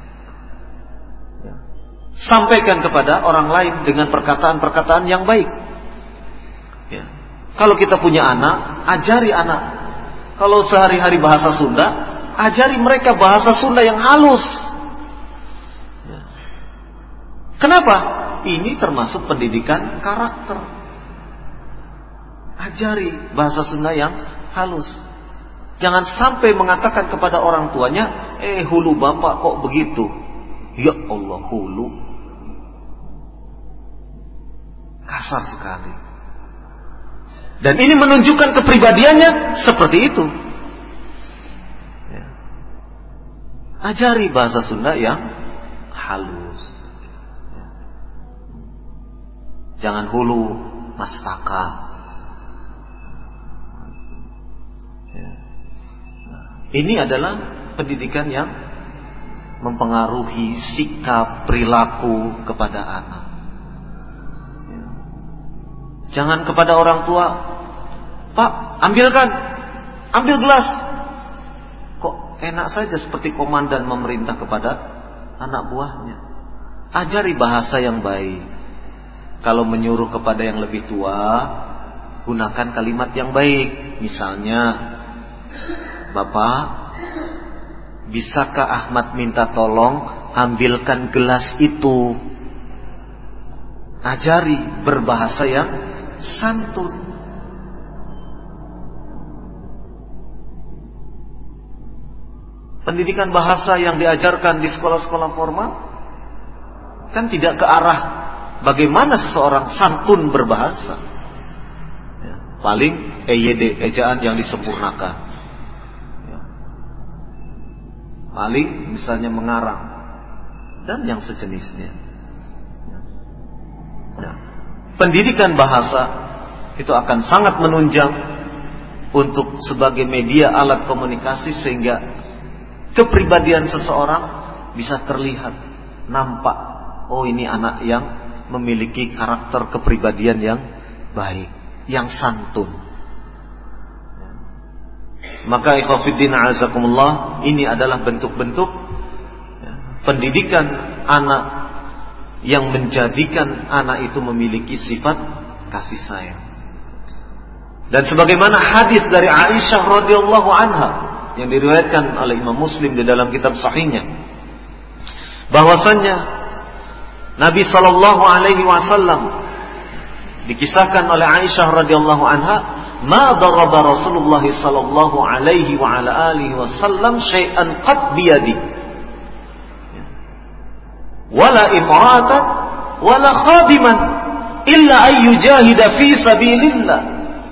Sampaikan kepada orang lain dengan perkataan-perkataan yang baik. Ya. Kalau kita punya anak, ajari anak. Kalau sehari-hari bahasa Sunda, ajari mereka bahasa Sunda yang halus. Ya. Kenapa? Ini termasuk pendidikan karakter. Ajari bahasa Sunda yang halus. Jangan sampai mengatakan kepada orang tuanya, eh hulu bapak kok begitu. Ya Allah, hulu. Kasar sekali. Dan ini menunjukkan kepribadiannya seperti itu. Ya. Ajari bahasa Sunda yang halus. Ya. Jangan hulu mastaka. Ya. Nah, ini adalah pendidikan yang mempengaruhi sikap perilaku kepada anak. Jangan kepada orang tua, Pak, ambilkan, ambil gelas. Kok enak saja seperti komandan memerintah kepada anak buahnya. Ajari bahasa yang baik. Kalau menyuruh kepada yang lebih tua, gunakan kalimat yang baik. Misalnya, Bapak, bisakah Ahmad minta tolong ambilkan gelas itu? Ajari berbahasa yang santun. Pendidikan bahasa yang diajarkan di sekolah-sekolah formal kan tidak ke arah bagaimana seseorang santun berbahasa. Ya, paling E Y D, ejaan yang disempurnakan. Ya. Paling misalnya mengarang dan yang sejenisnya. Ya. Pendidikan bahasa itu akan sangat menunjang untuk sebagai media alat komunikasi sehingga kepribadian seseorang bisa terlihat, nampak. Oh, ini anak yang memiliki karakter kepribadian yang baik, yang santun. Maka ikhwatiddin azakumullah, ini adalah bentuk-bentuk pendidikan anak yang menjadikan anak itu memiliki sifat kasih sayang. Dan sebagaimana hadis dari Aisyah radhiyallahu anha yang diriwayatkan oleh Imam Muslim di dalam kitab sahihnya, bahwasanya Nabi sallallahu alaihi wasallam dikisahkan oleh Aisyah radhiyallahu anha, ma daraba Rasulullah sallallahu alaihi wa ala alihi wasallam syai'an qad biyadi wala imra'atan wala khadiman illa ay yujahida fi sabilillah.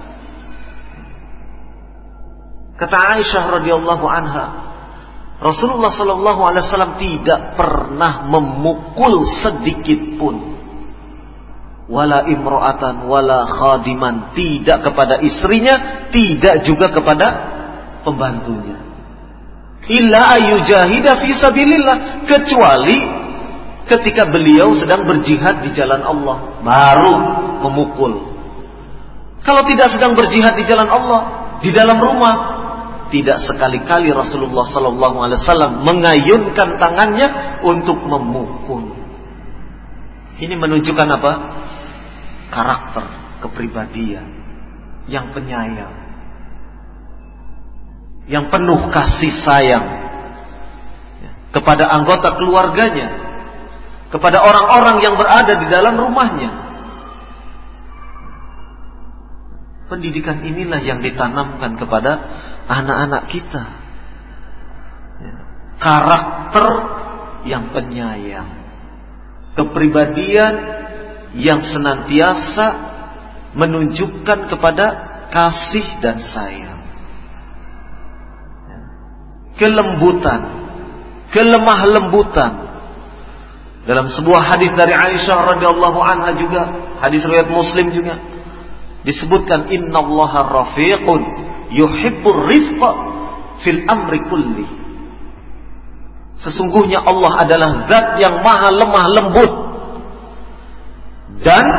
Kata Aisyah radhiyallahu anha, Rasulullah sallallahu alaihi wasallam tidak pernah memukul sedikit pun, wala imra'atan wala khadiman, tidak kepada istrinya, tidak juga kepada pembantunya, illa ayyujahida fi sabilillah, kecuali ketika beliau sedang berjihad di jalan Allah baru memukul. Kalau tidak sedang berjihad di jalan Allah, di dalam rumah, tidak sekali-kali Rasulullah sallallahu alaihi wasallam mengayunkan tangannya untuk memukul. Ini menunjukkan apa? Karakter, kepribadian yang penyayang, yang penuh kasih sayang kepada anggota keluarganya, kepada orang-orang yang berada di dalam rumahnya. Pendidikan inilah yang ditanamkan kepada anak-anak kita. Karakter yang penyayang, kepribadian yang senantiasa menunjukkan kepada kasih dan sayang, kelembutan, kelemah lembutan. Dalam sebuah hadis dari Aisyah radhiyallahu anha juga, hadis riwayat Muslim juga, disebutkan innallaha rafiqun yuhibbur rifqa fil amri kulli. Sesungguhnya Allah adalah zat yang maha lemah lembut dan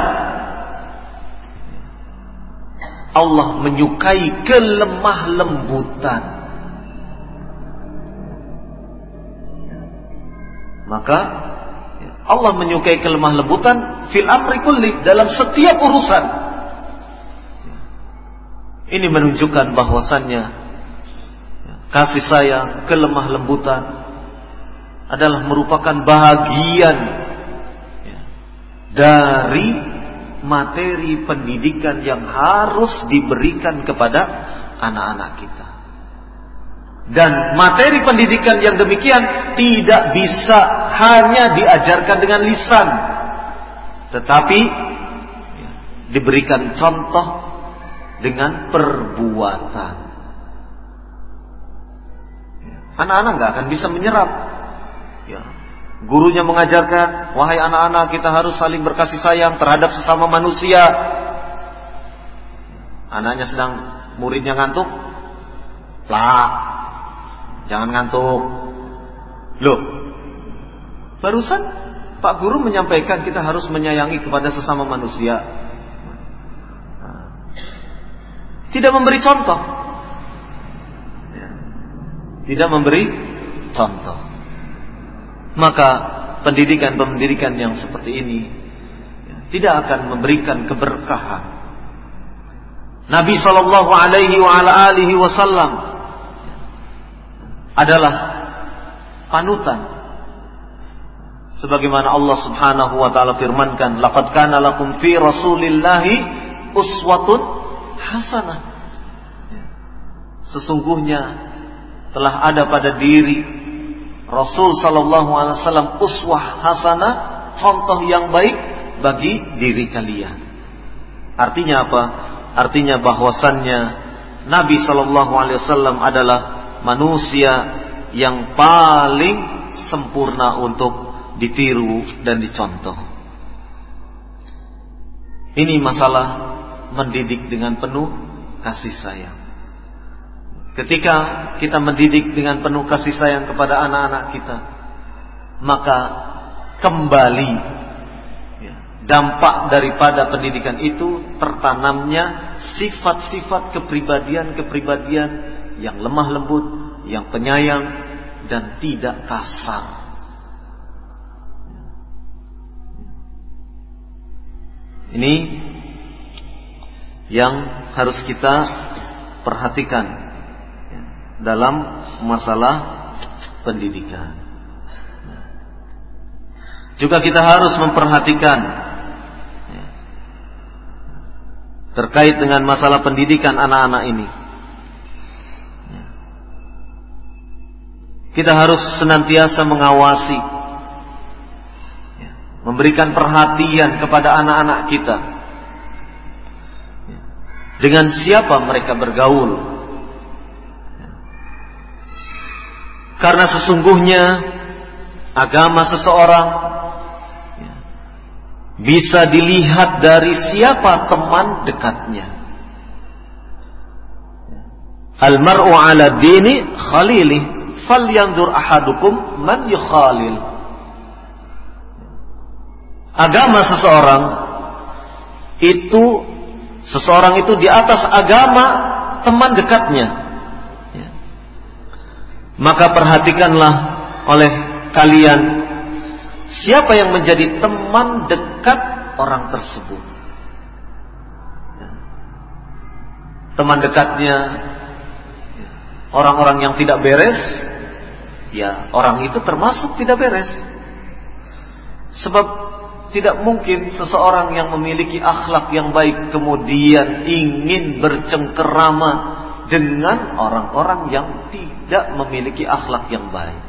Allah menyukai kelemah lembutan. Maka Allah menyukai kelemah lembutan fil amri kulli, dalam setiap urusan. Ini menunjukkan bahwasannya kasih sayang, kelemah lembutan adalah merupakan bahagian dari materi pendidikan yang harus diberikan kepada anak-anak kita. Dan materi pendidikan yang demikian tidak bisa hanya diajarkan dengan lisan, tetapi diberikan contoh dengan perbuatan. Anak-anak gak akan bisa menyerap. Ya. Gurunya mengajarkan, wahai anak-anak, kita harus saling berkasih sayang terhadap sesama manusia. Anaknya sedang, muridnya ngantuk, lah, jangan ngantuk. Loh, barusan Pak Guru menyampaikan kita harus menyayangi kepada sesama manusia. Tidak memberi contoh. Tidak memberi contoh. Maka pendidikan-pendidikan yang seperti ini tidak akan memberikan keberkahan. Nabi sallallahu alaihi wa ala alihi wasallam adalah panutan, sebagaimana Allah Subhanahu wa taala firmankan, laqad kana lakum fi rasulillahi uswatun hasanah. Sesungguhnya telah ada pada diri Rasul sallallahu alaihi wasallam uswah hasanah, contoh yang baik bagi diri kalian. Artinya apa? Artinya bahwasannya Nabi sallallahu alaihi wasallam adalah manusia yang paling sempurna untuk ditiru dan dicontoh. Ini masalah mendidik dengan penuh kasih sayang. Ketika kita mendidik dengan penuh kasih sayang kepada anak-anak kita, maka kembali ya, dampak daripada pendidikan itu tertanamnya sifat-sifat kepribadian-kepribadian yang lemah lembut, yang penyayang dan tidak kasar. Ini yang harus kita perhatikan dalam masalah pendidikan. Juga kita harus memperhatikan terkait dengan masalah pendidikan anak-anak ini. Kita harus senantiasa mengawasi, memberikan perhatian kepada anak-anak kita. Dengan siapa mereka bergaul. Karena sesungguhnya agama seseorang bisa dilihat dari siapa teman dekatnya. Al-mar'u ala dini khalili falyanzur ahadukum man yukhalil. Agama seseorang itu seseorang itu di atas agama teman dekatnya. Maka perhatikanlah oleh kalian siapa yang menjadi teman dekat orang tersebut. Teman dekatnya orang-orang yang tidak beres, ya orang itu termasuk tidak beres. Sebab tidak mungkin seseorang yang memiliki akhlak yang baik kemudian ingin bercengkerama dengan orang-orang yang tidak memiliki akhlak yang baik.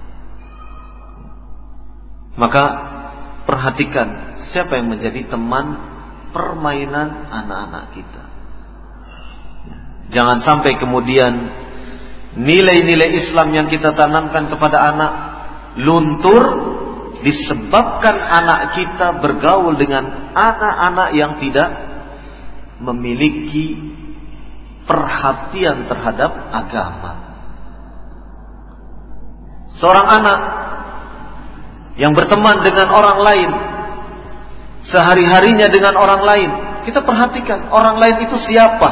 Maka perhatikan siapa yang menjadi teman permainan anak-anak kita. Jangan sampai kemudian nilai-nilai Islam yang kita tanamkan kepada anak luntur disebabkan anak kita bergaul dengan anak-anak yang tidak memiliki perhatian terhadap agama. Seorang anak yang berteman dengan orang lain, sehari-harinya dengan orang lain, kita perhatikan orang lain itu siapa.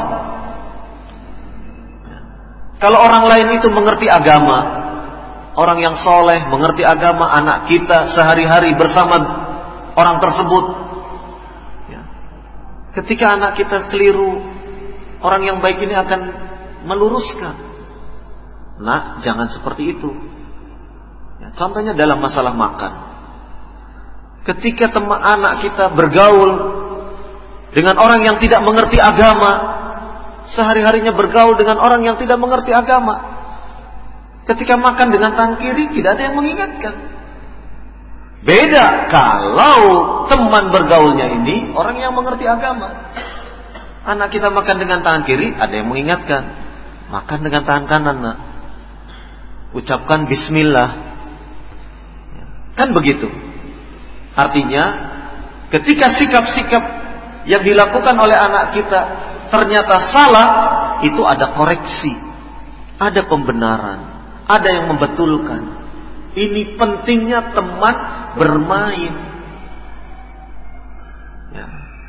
Kalau orang lain itu mengerti agama, orang yang soleh mengerti agama, anak kita sehari-hari bersama orang tersebut. Ketika anak kita keliru, orang yang baik ini akan meluruskan. Nah, jangan seperti itu. Ya, contohnya dalam masalah makan. Ketika teman anak kita bergaul dengan orang yang tidak mengerti agama, sehari-harinya bergaul dengan orang yang tidak mengerti agama, ketika makan dengan tangan kiri tidak ada yang mengingatkan. Beda kalau teman bergaulnya ini orang yang mengerti agama. Anak kita makan dengan tangan kiri, ada yang mengingatkan. Makan dengan tangan kanan, nak. Ucapkan bismillah. Kan begitu. Artinya, ketika sikap-sikap yang dilakukan oleh anak kita ternyata salah, itu ada koreksi, ada pembenaran, ada yang membetulkan. Ini pentingnya teman bermain. Ya.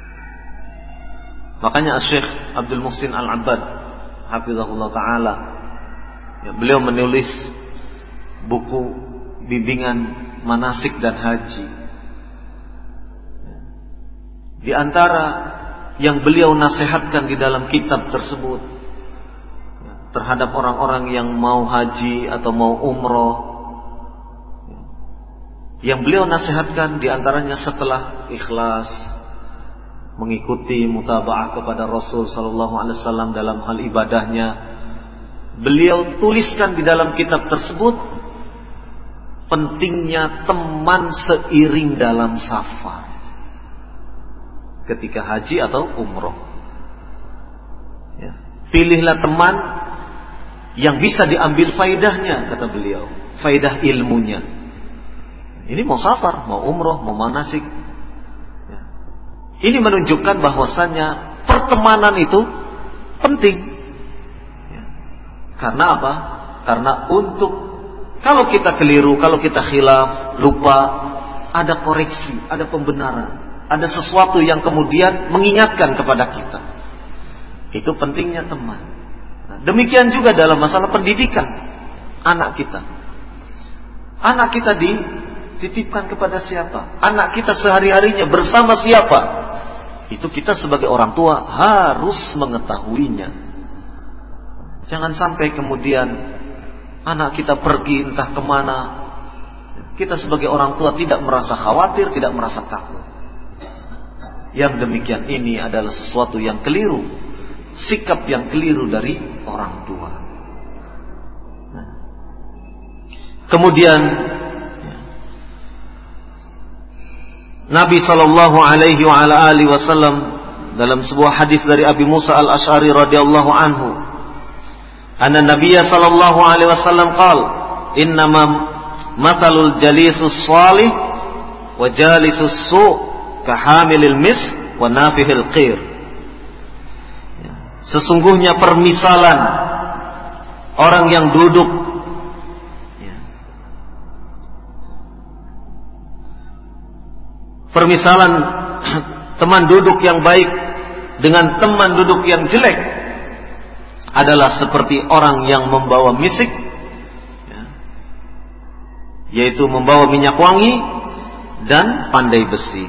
Makanya Syekh Abdul Muhsin Al-Abbad hafizahullah ta'ala, ya, beliau menulis buku bimbingan manasik dan haji. Di antara yang beliau nasihatkan di dalam kitab tersebut, ya, terhadap orang-orang yang mau haji atau mau umroh, ya, yang beliau nasihatkan di antaranya setelah ikhlas, mengikuti mutaba'ah kepada Rasul sallallahu alaihi wasallam dalam hal ibadahnya, beliau tuliskan di dalam kitab tersebut pentingnya teman seiring dalam safar ketika haji atau umroh. Ya. Pilihlah teman yang bisa diambil faidahnya, kata beliau, faidah ilmunya. Ini mau safar, mau umroh, mau manasik. Ini menunjukkan bahwasannya pertemanan itu penting. Ya. Karena apa? Karena untuk kalau kita keliru, kalau kita khilaf, lupa, ada koreksi, ada pembenaran. ada sesuatu yang kemudian mengingatkan kepada kita. Itu pentingnya teman. Nah, demikian juga dalam masalah pendidikan anak kita. Anak kita dititipkan kepada siapa? Anak kita sehari-harinya bersama siapa? Itu kita sebagai orang tua harus mengetahuinya. Jangan sampai kemudian anak kita pergi entah kemana, kita sebagai orang tua tidak merasa khawatir, tidak merasa takut. Yang demikian ini adalah sesuatu yang keliru, sikap yang keliru dari orang tua. Nah. Kemudian Nabi Shallallahu Alaihi Wasallam dalam sebuah hadis dari Abi Musa Al Ash'ari radhiyallahu anhu, anna Nabiya Shallallahu Alaihi Wasallam qaal, innama matalul jalisus salih wa jalisus su' kahamilil mis wa nafihil qir. Sesungguhnya permisalan orang yang duduk permisalan teman duduk yang baik dengan teman duduk yang jelek adalah seperti orang yang membawa misik, yaitu membawa minyak wangi dan pandai besi.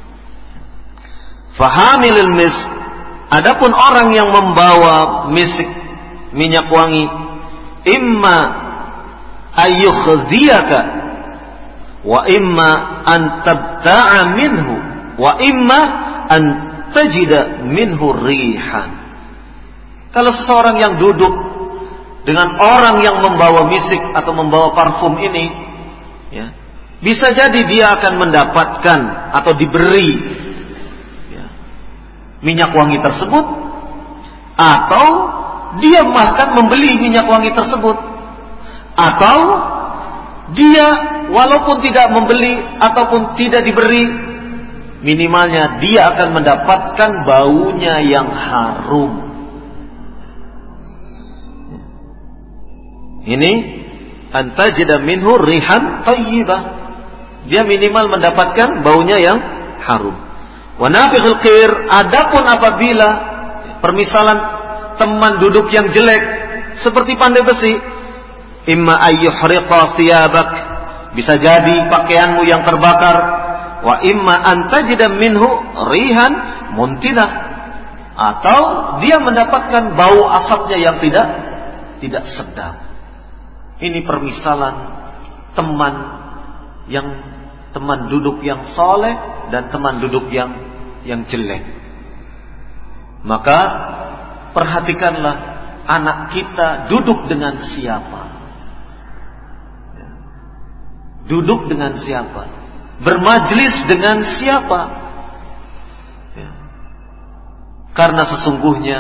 Fahamilil mis, adapun orang yang membawa misik, minyak wangi, imma ayyukhdhiyaka wa imma an tabta'a minhu wa imma an tajida minhu rihan. Kalau seseorang yang duduk dengan orang yang membawa misik atau membawa parfum ini, ya, bisa jadi dia akan mendapatkan atau diberi ya, minyak wangi tersebut, atau dia bahkan membeli minyak wangi tersebut, atau dia walaupun tidak membeli ataupun tidak diberi, minimalnya dia akan mendapatkan baunya yang harum. Ini antajida minhu rihan thayyibah, dia minimal mendapatkan baunya yang harum. Wa nafihul qir, adapun apabila permisalan teman duduk yang jelek seperti pandai besi, imma ayyuhriqa thiyabak, bisa jadi pakaianmu yang terbakar, wa imma antajida minhu rihan muntinah, atau dia mendapatkan bau asapnya yang tidak tidak sedap. Ini permisalan teman yang teman duduk yang soleh dan teman duduk yang yang jelek. Maka perhatikanlah anak kita duduk dengan siapa. Duduk dengan siapa, bermajlis dengan siapa. Karena sesungguhnya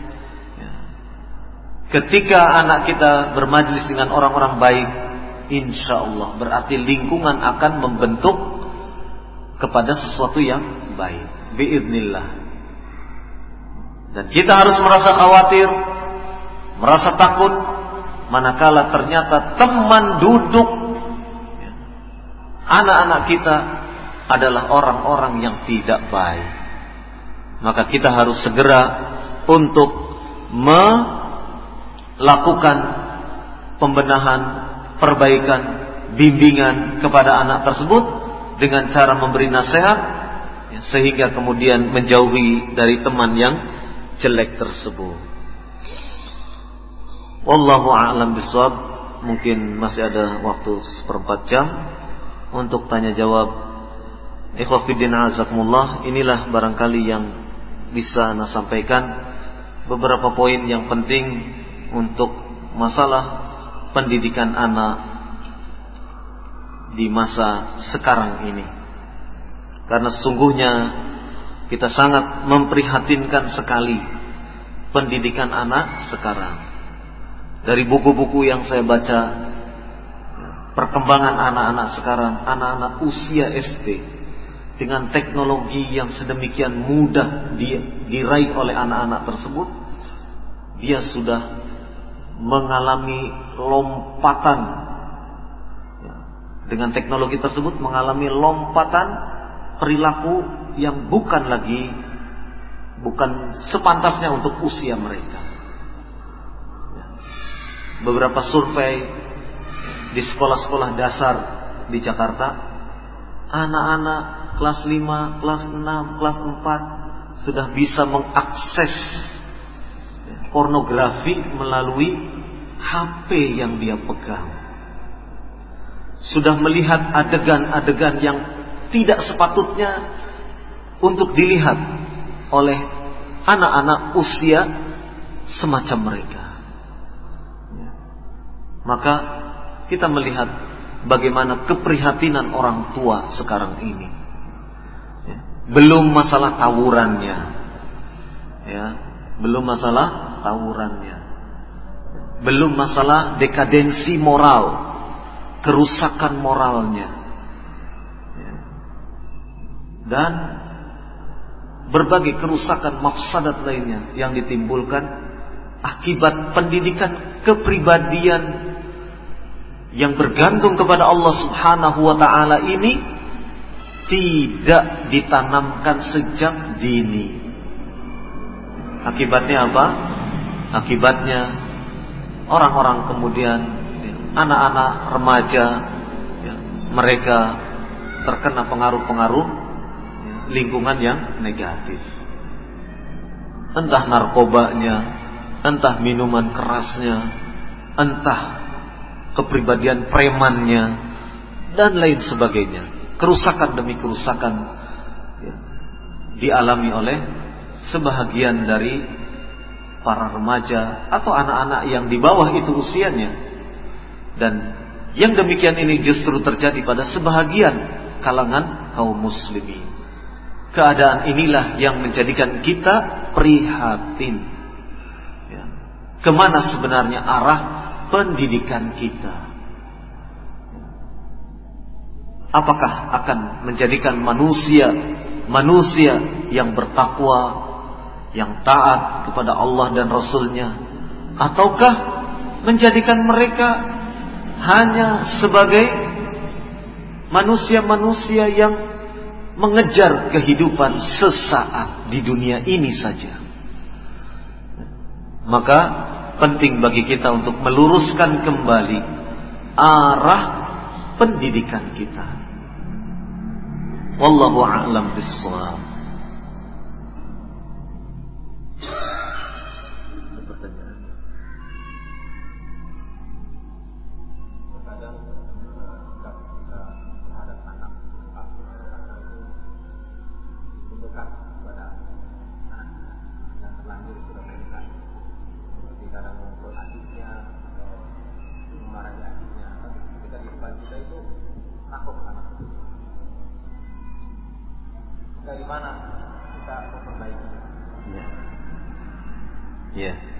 ketika anak kita bermajlis dengan orang-orang baik, insya Allah berarti lingkungan akan membentuk kepada sesuatu yang baik, biidznillah. Dan kita harus merasa khawatir, merasa takut manakala ternyata teman duduk anak-anak kita adalah orang-orang yang tidak baik. Maka kita harus segera untuk melakukan pembenahan, perbaikan, bimbingan kepada anak tersebut dengan cara memberi nasihat, sehingga kemudian menjauhi dari teman yang jelek tersebut. Wallahu a'lam bishawab. Mungkin masih ada waktu seperempat jam untuk tanya jawab. Ikhwah fiddin azakumullah, inilah barangkali yang bisa ana sampaikan, beberapa poin yang penting untuk masalah pendidikan anak di masa sekarang ini. Karena sesungguhnya kita sangat memprihatinkan sekali pendidikan anak sekarang. Dari buku-buku yang saya baca, perkembangan anak-anak sekarang, anak-anak usia S D, dengan teknologi yang sedemikian mudah diraih oleh anak-anak tersebut, dia sudah mengalami lompatan, dengan teknologi tersebut mengalami lompatan perilaku yang bukan lagi bukan sepantasnya untuk usia mereka. Beberapa survei di sekolah-sekolah dasar di Jakarta, anak-anak kelas lima, kelas enam, kelas empat sudah bisa mengakses pornografi melalui H P yang dia pegang. Sudah melihat adegan-adegan yang tidak sepatutnya untuk dilihat oleh anak-anak usia semacam mereka. Maka kita melihat bagaimana keprihatinan orang tua sekarang ini. Belum masalah tawurannya, ya, belum masalah tawurannya, belum masalah dekadensi moral, kerusakan moralnya, dan berbagai kerusakan mafsadat lainnya yang ditimbulkan akibat pendidikan kepribadian yang bergantung kepada Allah Subhanahu wa ta'ala ini tidak ditanamkan sejak dini. Akibatnya apa? Akibatnya orang-orang kemudian, anak-anak remaja, ya, mereka terkena pengaruh-pengaruh ya, lingkungan yang negatif. Entah narkobanya, entah minuman kerasnya, entah kepribadian premannya, dan lain sebagainya. Kerusakan demi kerusakan ya, dialami oleh sebahagian dari para remaja atau anak-anak yang di bawah itu usianya. Dan yang demikian ini justru terjadi pada sebahagian kalangan kaum muslimin. Keadaan inilah yang menjadikan kita prihatin ya, kemana sebenarnya arah pendidikan kita. Apakah akan menjadikan manusia manusia yang bertakwa, yang taat kepada Allah dan Rasulnya, ataukah menjadikan mereka hanya sebagai manusia-manusia yang mengejar kehidupan sesaat di dunia ini saja? Maka penting bagi kita untuk meluruskan kembali arah pendidikan kita. Wallahu a'lam bishawab. Pertanyaan. Terkadang sikap kita terhadap anak itu bekas pada anak yang terlanjur sudah menikah. Seperti kadang memukul adiknya atau memarahi adiknya, tapi ketika di depan kita itu takut anak itu. Dari mana kita memperbaiki? Ya. Ya.